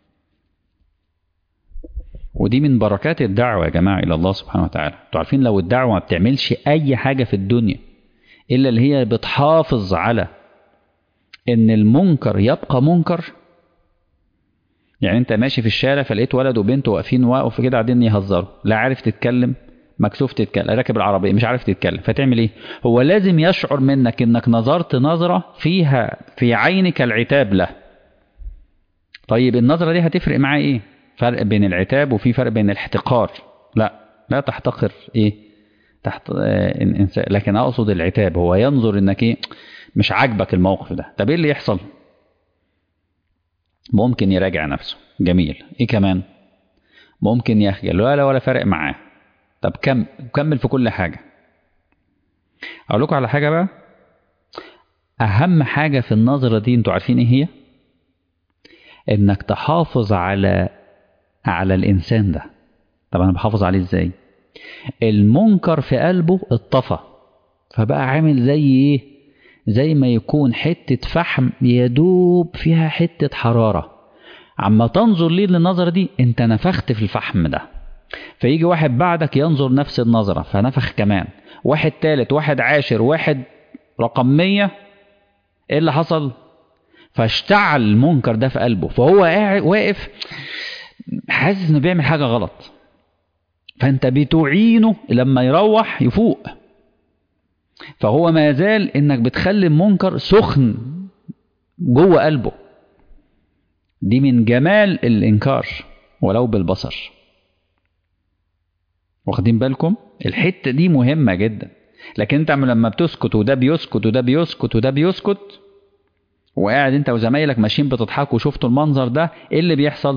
ودي من بركات الدعوة يا جماعة إلى الله سبحانه وتعالى. انتوا عارفين لو الدعوة ما بتعملش أي حاجة في الدنيا إلا اللي هي بتحافظ على إن المنكر يبقى منكر. يعني انت ماشي في الشارع فلقيت ولد وبنت واقفين كده قاعدين يهزروا، لا عارف تتكلم مكسوف تتكلم، راكب العربية مش عارف تتكلم، فتعمل ايه؟ هو لازم يشعر منك انك نظرت نظرة فيها في عينك العتاب له. طيب النظرة دي هتفرق معاه ايه؟ فرق بين العتاب وفي فرق بين الاحتقار. لا، لا تحتقر ايه تحت الانسان، لكن اقصد العتاب هو ينظر انك ايه، مش عاجبك الموقف ده. طب ايه اللي يحصل؟ ممكن يراجع نفسه. جميل. ايه كمان؟ ممكن يخجل، ولا فارق معاه. طب كمل في كل حاجة. اقول لكم على حاجة بقى، اهم حاجة في النظرة دي انتوا عارفين ايه هي؟ انك تحافظ على الانسان ده. طب انا بحافظ عليه ازاي؟ المنكر في قلبه اتطفى، فبقى عامل زي ايه؟ زي ما يكون حتة فحم يدوب فيها حتة حرارة، عما تنظر ليه للنظرة دي انت نفخت في الفحم ده. فيجي واحد بعدك ينظر نفس النظرة فنفخ كمان، واحد تالت، واحد عاشر، واحد رقم 100. ايه اللي حصل؟ فاشتعل المنكر ده في قلبه، فهو قاعد واقف حاسس انه بيعمل حاجة غلط، فانت بتعينه لما يروح يفوق. فهو ما يزال انك بتخلي المنكر سخن جوه قلبه. دي من جمال الانكار ولو بالبصر. واخدين بالكم؟ الحتة دي مهمة جدا. لكن انت لما بتسكت وده بيسكت وده بيسكت وده بيسكت، وقاعد انت وزمايلك ماشيين بتضحكوا وشفتوا المنظر ده، ايه اللي بيحصل؟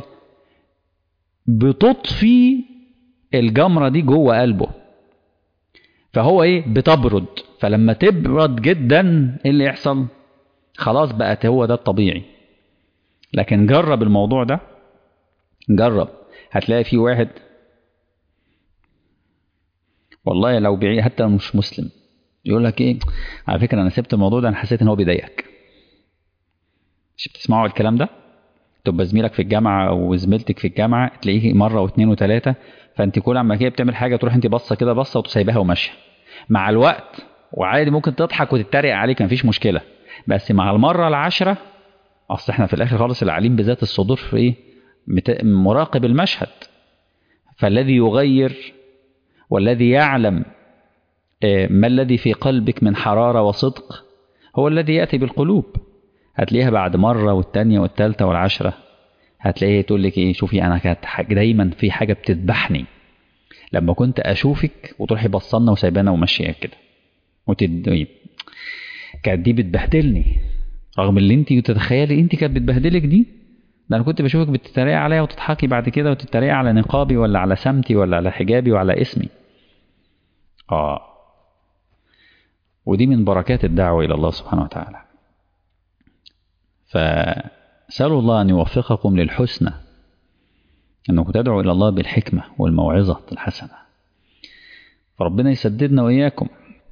بتطفي الجمرة دي جوه قلبه، فهو ايه؟ بتبرد. فلما تبرد جدا ايه اللي يحصل؟ خلاص بقت هو ده الطبيعي. لكن جرب الموضوع ده، جرب، هتلاقي في واحد والله لو بعيد حتى مش مسلم يقول لك ايه، على فكرة انا سبت الموضوع ده، انا حسيت ان هو بيضايقك. مش بتسمعوا الكلام ده؟ تبقى زميلك في الجامعة او زميلتك في الجامعة تلاقيه مرة واثنين وثلاثة، فانت كل عما كده بتعمل حاجة تروح انت بصة كده بصة وتسيبها وماشية. مع الوقت وعادي ممكن تضحك وتتريق عليك مفيش مشكلة، بس مع المرة العاشرة، اصل احنا في الاخر خالص العليم بذات الصدور في ايه؟ مراقب المشهد. فالذي يغير والذي يعلم ما الذي في قلبك من حرارة وصدق هو الذي يأتي بالقلوب. هتلاقيها بعد مرة والتانية والتالتة والعشرة هتلاقيه تقول لك ايه، شوفي انا كانت دايما في حاجة بتذبحني لما كنت اشوفك وتروحي بصلنا وسايبانا وماشيه كده كانت دي بتبهدلني، رغم اللي انت تتخيلي انت كانت بتبهدلك دي. ده انا كنت بشوفك بتتريق عليا وتضحكي بعد كده وتتريق على نقابي ولا على سمتي ولا على حجابي وعلى اسمي. ودي من بركات الدعوة إلى الله سبحانه وتعالى. فسألوا الله أن يوفقكم للحسنى، أنكم تدعوا إلى الله بالحكمة والموعظة الحسنة، فربنا يسددنا وإياكم.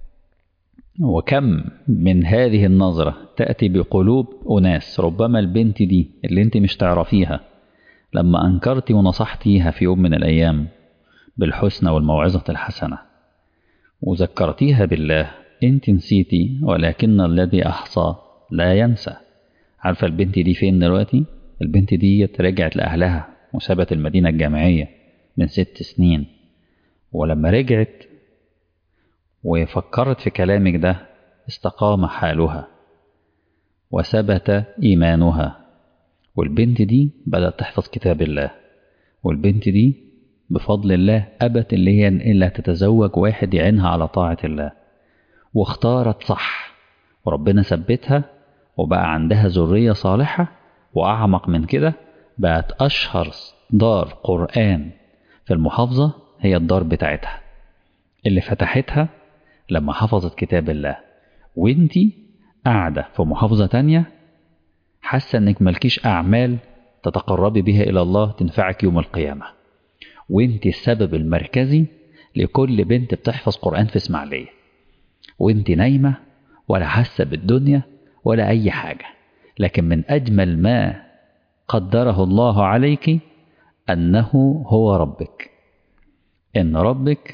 وكم من هذه النظرة تأتي بقلوب أناس، ربما البنت دي اللي انت مش تعرفيها لما أنكرتي ونصحتيها في يوم من الأيام بالحسنى والموعظة الحسنة وذكرتيها بالله، انت نسيتي، ولكن الذي أحصى لا ينسى. عارفة البنت دي فين دلوقتي؟ البنت دي رجعت لأهلها وسابت المدينة الجامعية من 6 سنين، ولما رجعت وفكرت في كلامك ده استقام حالها وثبت إيمانها، والبنت دي بدأت تحفظ كتاب الله، والبنت دي بفضل الله أبت اللي هي إلا تتزوج واحد يعينها على طاعة الله، واختارت صح وربنا ثبتها وبقى عندها ذرية صالحة. وأعمق من كده بقت أشهر دار قرآن في المحافظة هي الدار بتاعتها اللي فتحتها لما حفظت كتاب الله. وانتي قاعدة في محافظة تانية حاسة انك ملكيش أعمال تتقربي بها إلى الله تنفعك يوم القيامة، وانتي السبب المركزي لكل بنت بتحفظ قرآن في اسماعيلية، وانتي نايمة ولا حاسة بالدنيا ولا أي حاجة. لكن من أجمل ما قدره الله عليك أنه هو ربك، إن ربك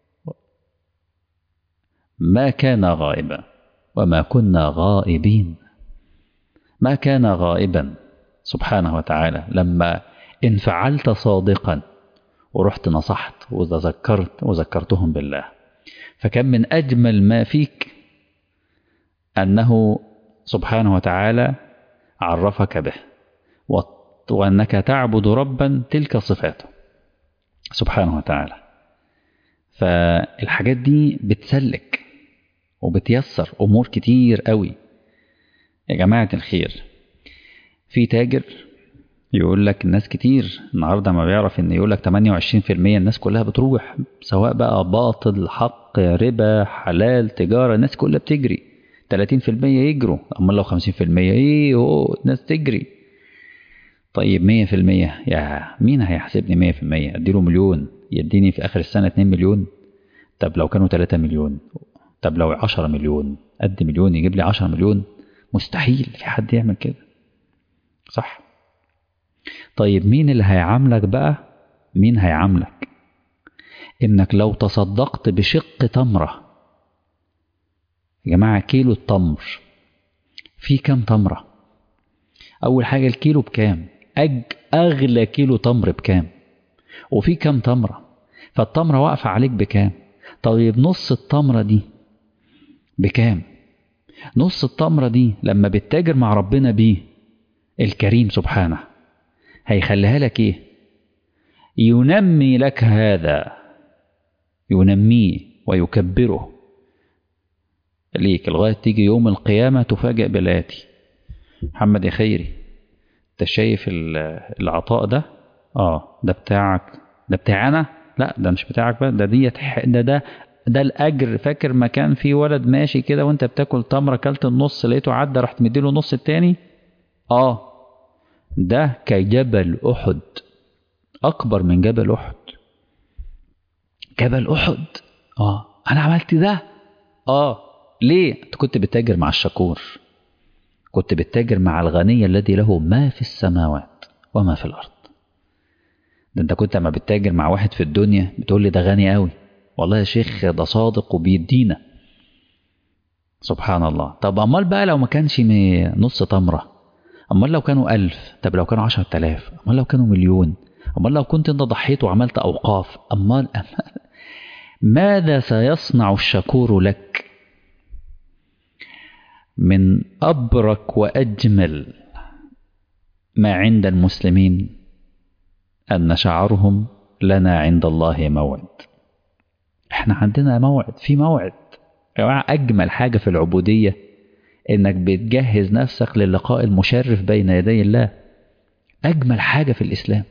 ما كان غائبا وما كنا غائبين، ما كان غائبا سبحانه وتعالى. لما إن فعلت صادقا ورحت نصحت وذكرتهم بالله. فكان من أجمل ما فيك أنه سبحانه وتعالى عرفك به، وأنك تعبد ربا تلك صفاته سبحانه وتعالى. فالحاجات دي بتسلك وبتيسر أمور كتير قوي. يا جماعة الخير، في تاجر يقول لك الناس كتير النهاردة ما بيعرف ان يقول لك 28% الناس كلها بتروح، سواء بقى باطل، حق، ربا، حلال، تجارة، الناس كلها بتجري. 30% يجروا، اما لو 50% ايه الناس تجري. طيب 100%، يا مين هيحسبني 100%؟ اديله مليون يديني في اخر السنة 2 مليون؟ طب لو كانوا 3 مليون؟ طب لو 10 مليون؟ قد مليون يجيب لي 10 مليون؟ مستحيل في حد يعمل كده، صح؟ طيب مين اللي هيعاملك بقى؟ مين هيعاملك انك لو تصدقت بشق تمرة؟ يا جماعة كيلو التمر في كام تمرة؟ اول حاجة الكيلو بكام؟ اغلى كيلو تمر بكام؟ وفي كام تمرة؟ فالتمرة واقفة عليك بكام؟ طيب نص التمرة دي بكام؟ نص التمرة دي لما بتتاجر مع ربنا بيه الكريم سبحانه هيخليها لك ايه؟ ينمي لك هذا، ينميه ويكبره ليك لغاية تيجي يوم القيامة تفاجأ بالآتي. محمد يا خيري، انت شايف العطاء ده؟ ده بتاعك. ده بتاعنا؟ لا ده مش بتاعك بقى، ده الأجر. فاكر ما كان في ولد ماشي كده وانت بتاكل تمرة كلت النص لقيته عدى رحت مديله نص التاني؟ ده كجبل أحد، أكبر من جبل أحد. جبل أحد أنا عملت ده. ليه؟ أنت كنت بتتاجر مع الشكور، كنت بتتاجر مع الغني الذي له ما في السماوات وما في الأرض. ده أنت كنت ما بتتاجر مع واحد في الدنيا بتقول لي ده غني قوي، والله يا شيخ ده صادق وبيدينا سبحان الله. طب أمال بقى لو ما كانش نص تمرة؟ أمال لو كانوا 1000؟ طب لو كانوا 10,000؟ أمال لو كانوا مليون؟ أمال لو كنت أنت ضحيت وعملت أوقاف؟ أمال ماذا سيصنع الشكور لك؟ من أبرك وأجمل ما عند المسلمين أن شعرهم لنا عند الله موعد. احنا عندنا موعد، في موعد يا جماعة. أجمل حاجة في العبودية إنك بتجهز نفسك للقاء المشرف بين يدي الله. أجمل حاجة في الإسلام،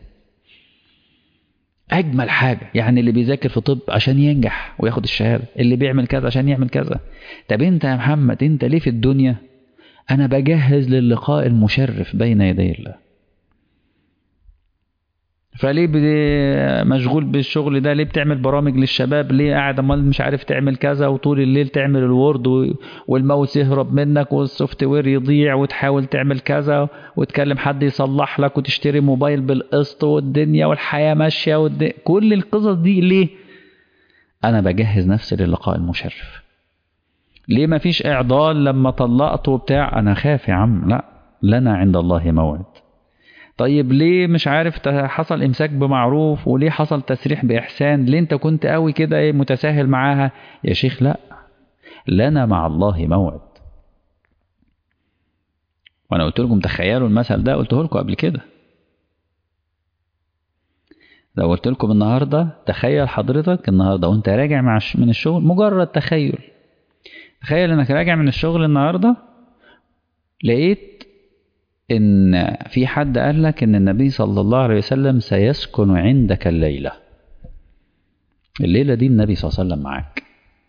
أجمل حاجة. يعني اللي بيذاكر في طب عشان ينجح وياخد الشهادة، اللي بيعمل كذا عشان يعمل كذا. طب أنت يا محمد أنت ليه في الدنيا؟ أنا بجهز للقاء المشرف بين يدي الله. فليه مشغول بالشغل ده؟ ليه بتعمل برامج للشباب؟ ليه قاعد امال مش عارف تعمل كذا وطول الليل تعمل الوورد والماوس يهرب منك والسوفت وير يضيع وتحاول تعمل كذا وتكلم حد يصلح لك وتشتري موبايل بالقسط والدنيا والحياة ماشية كل القصص دي ليه؟ أنا بجهز نفسي للقاء المشرف. ليه ما فيش إعضال لما طلقت وبتاع؟ أنا خاف يا عم، لا لنا عند الله موعد. طيب ليه مش عارف حصل إمساك بمعروف وليه حصل تسريح بإحسان؟ ليه أنت كنت قوي كده متساهل معاها يا شيخ؟ لا لنا مع الله موعد. وأنا قلت لكم تخيلوا المثل ده، قلته لكم قبل كده. لو قلت لكم النهاردة تخيل حضرتك النهاردة وانت راجع من الشغل، مجرد تخيل انك راجع من الشغل النهاردة لقيت ان في حد قال لك ان النبي صلى الله عليه وسلم سيسكن عندك الليلة دي النبي صلى الله عليه وسلم معاك،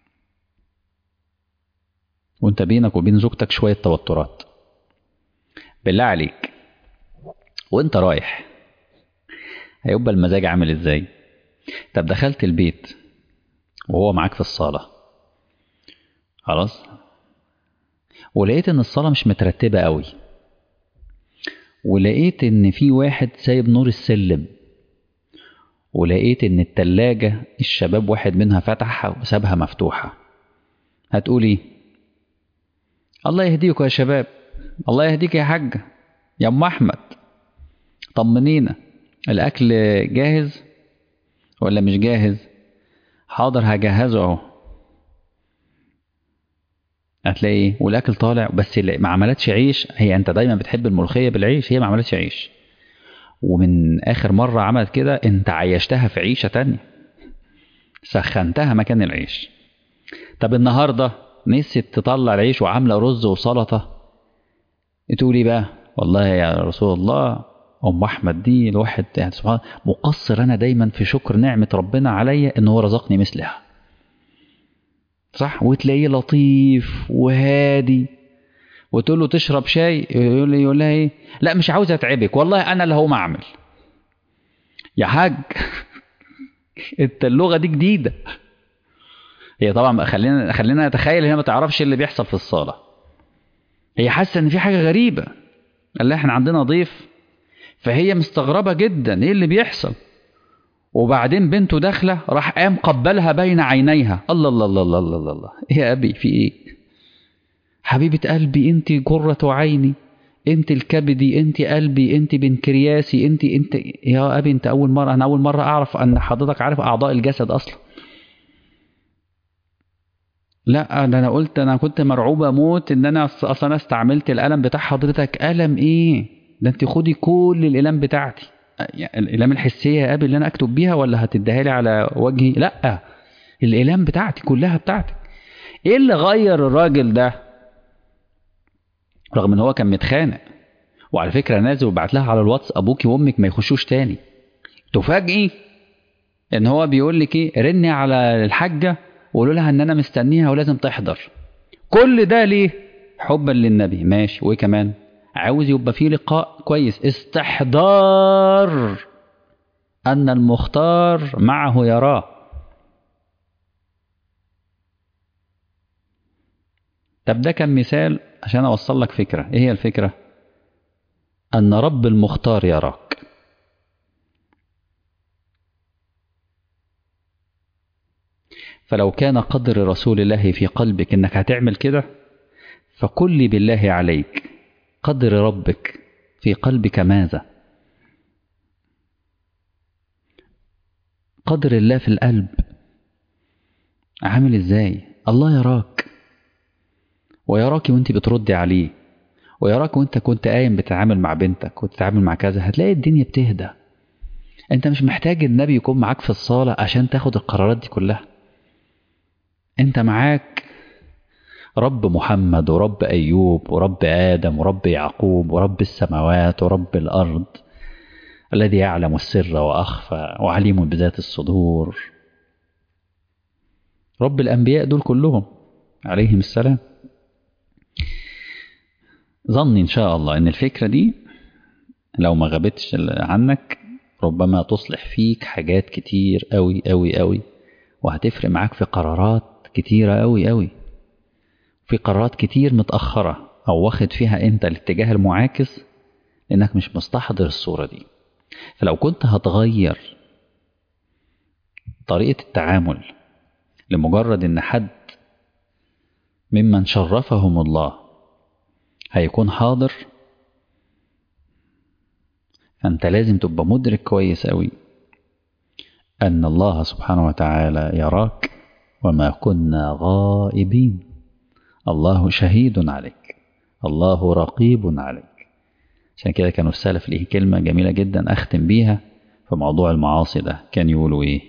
وانت بينك وبين زوجتك شوية توترات. بالله عليك وانت رايح هيبقى المزاج عامل ازاي؟ طب دخلت البيت وهو معاك في الصالة خلاص، ولقيت ان الصالة مش مترتبة قوي، ولقيت ان في واحد سايب نور السلم، ولقيت ان التلاجة الشباب واحد منها فتحها وسابها مفتوحة، هتقول ايه؟ الله يهديكوا يا شباب، الله يهديك يا حاج، يا ام احمد طمنينا، الاكل جاهز؟ ولا مش جاهز؟ حاضر هجهزه اهو. هتلاقي ايه؟ والاكل طالع، بس ما عملتش عيش. هي انت دايما بتحب الملوخيه بالعيش، هي ما عملتش عيش. ومن اخر مره عملت كده انت عيشتها في عيشه تانية، سخنتها مكان العيش. طب النهارده نسيت تطلع العيش وعامله رز وسلطه، تقول ايه بقى؟ والله يا رسول الله ام احمد دي الواحد يعني سبحان الله مقصر انا دايما في شكر نعمه ربنا عليا ان هو رزقني مثلها. صح؟ وتلاقيه لطيف وهادي، وتقول له تشرب شاي يقول لها ايه؟ لا مش عاوز اتعبك والله انا اللي هقوم اعمل. يا حاج انت اللغه دي جديده. هي طبعا خلينا نتخيل هي ما تعرفش اللي بيحصل في الصاله. هي حاسه ان في حاجه غريبه، قال لها احنا عندنا ضيف، فهي مستغربه جدا ايه اللي بيحصل. وبعدين بنته داخله راح قام قبلها بين عينيها. الله الله الله الله الله الله، يا ابي في ايه؟ حبيبه قلبي انت قره عيني، انت الكبدي، انت قلبي، انت بنكرياسي، انت يا ابي انت انا اول مره اعرف ان حضرتك عارف اعضاء الجسد اصلا. لا ده انا قلت انا كنت مرعوبه موت ان انا اصلا استعملت القلم بتاع حضرتك. قلم ايه ده؟ انت خدي كل الاقلام بتاعتي، يعني الاقلام الحسيه يا ابي اللي انا اكتب بيها ولا هتديها لي على وجهي؟ لا الاقلام بتاعتي كلها بتاعتك. ايه اللي غير الراجل ده رغم ان هو كان متخانق؟ وعلى فكره نازل وبعت لها على الواتس ابوكي وامك ما يخشوش تاني. تفاجئي ان هو بيقول لك ايه؟ رني على الحاجه وقولوا لها ان انا مستنيها ولازم تحضر. كل ده ليه؟ حبا للنبي. ماشي، وايه كمان؟ عاوز يبقى فيه لقاء كويس، استحضار ان المختار معه يراه. طب ده كان مثال عشان اوصل لك فكره. ايه هي الفكره؟ ان رب المختار يراك. فلو كان قدر رسول الله في قلبك انك هتعمل كده، فقل لي بالله عليك قدر ربك في قلبك ماذا؟ قدر الله في القلب عامل ازاي؟ الله يراك، ويراك وانت بتردي عليه، ويراك وانت كنت قايم بتتعامل مع بنتك وتتعامل مع كذا. هتلاقي الدنيا بتهدى. انت مش محتاج النبي يكون معاك في الصالة عشان تاخد القرارات دي كلها. انت معاك رب محمد ورب أيوب ورب آدم ورب يعقوب ورب السماوات ورب الأرض، الذي يعلم السر وأخفى وعليم بذات الصدور. رب الأنبياء دول كلهم عليهم السلام. ظني إن شاء الله إن الفكرة دي لو ما غابتش عنك ربما تصلح فيك حاجات كتير أوي أوي أوي، وهتفرق معاك في قرارات كتيرة أوي أوي، في قرارات كتير متأخرة أو واخد فيها أنت الاتجاه المعاكس لأنك مش مستحضر الصورة دي. فلو كنت هتغير طريقة التعامل لمجرد إن حد ممن شرفهم الله هيكون حاضر، فأنت لازم تبقى مدرك كويس أوي أن الله سبحانه وتعالى يراك وما كنا غائبين. الله شهيد عليك، الله رقيب عليك. عشان كده كانوا السلف ليه كلمة جميلة جدا أختم بيها في موضوع المعاصي ده. كان يقولوا إيه؟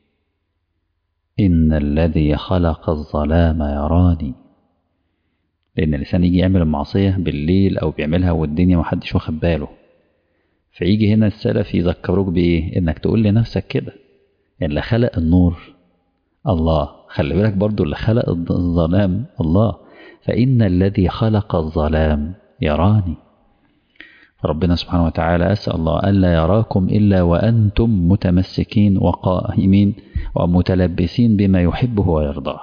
إن الذي خلق الظلام يراني. لأن الإنسان يجي يعمل المعصية بالليل أو بيعملها والدنيا محدش واخد باله، فيجي هنا السلف يذكروك بإيه؟ إنك تقول لنفسك كده اللي خلق النور الله، خلي بالك برضو اللي خلق الظلام الله، فإن الذي خلق الظلام يراني. فربنا سبحانه وتعالى أسأل الله ألا يراكم إلا وأنتم متمسكين وقائمين ومتلبسين بما يحبه ويرضاه.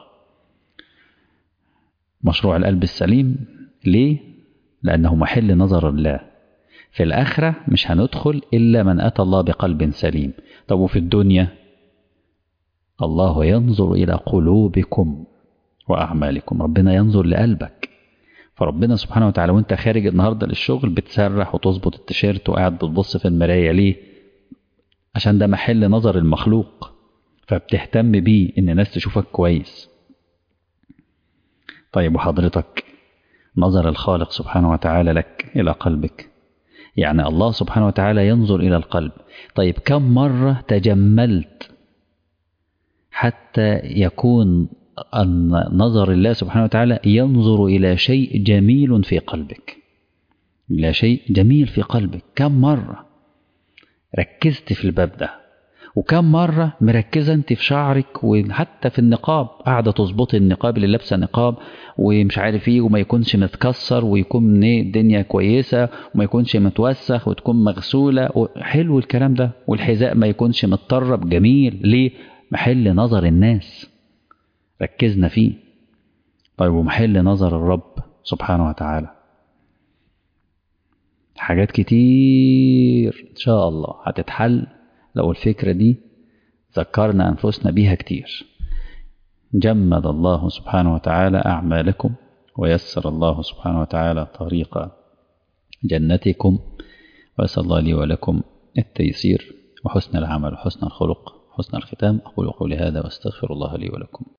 مشروع القلب السليم ليه؟ لأنه محل نظر الله. في الآخرة مش هندخل إلا من أتى الله بقلب سليم. طب وفي الدنيا الله ينظر إلى قلوبكم وأعمالكم، ربنا ينظر لقلبك. فربنا سبحانه وتعالى وانت خارج النهاردة للشغل بتسرح وتظبط التيشيرت وقاعد بتبص في المراية ليه؟ عشان ده محل نظر المخلوق. فبتهتم بيه إن الناس تشوفك كويس. طيب وحضرتك نظر الخالق سبحانه وتعالى لك إلى قلبك، يعني الله سبحانه وتعالى ينظر إلى القلب. طيب كم مرة تجملت حتى يكون أن نظر الله سبحانه وتعالى ينظر إلى شيء جميل في قلبك، إلى شيء جميل في قلبك؟ كم مرة ركزت في الباب ده؟ وكم مرة مركزة انت في شعرك، وحتى في النقاب قاعدة تظبطي النقاب، اللي لابسه نقاب ومش عارف ايه، وما يكونش متكسر، ويكون الدنيا كويسة، وما يكونش متوسخ، وتكون مغسولة، حلو الكلام ده. والحذاء ما يكونش متطرب، جميل. ليه؟ محل نظر الناس، ركزنا فيه. طيب ومحل نظر الرب سبحانه وتعالى حاجات كتير إن شاء الله هتتحل لو الفكرة دي ذكرنا أنفسنا بيها كتير. جمد الله سبحانه وتعالى أعمالكم، ويسر الله سبحانه وتعالى طريق جنتكم، وأسأل الله لي ولكم التيسير وحسن العمل وحسن الخلق وحسن الختام. أقول قولي هذا وأستغفر الله لي ولكم.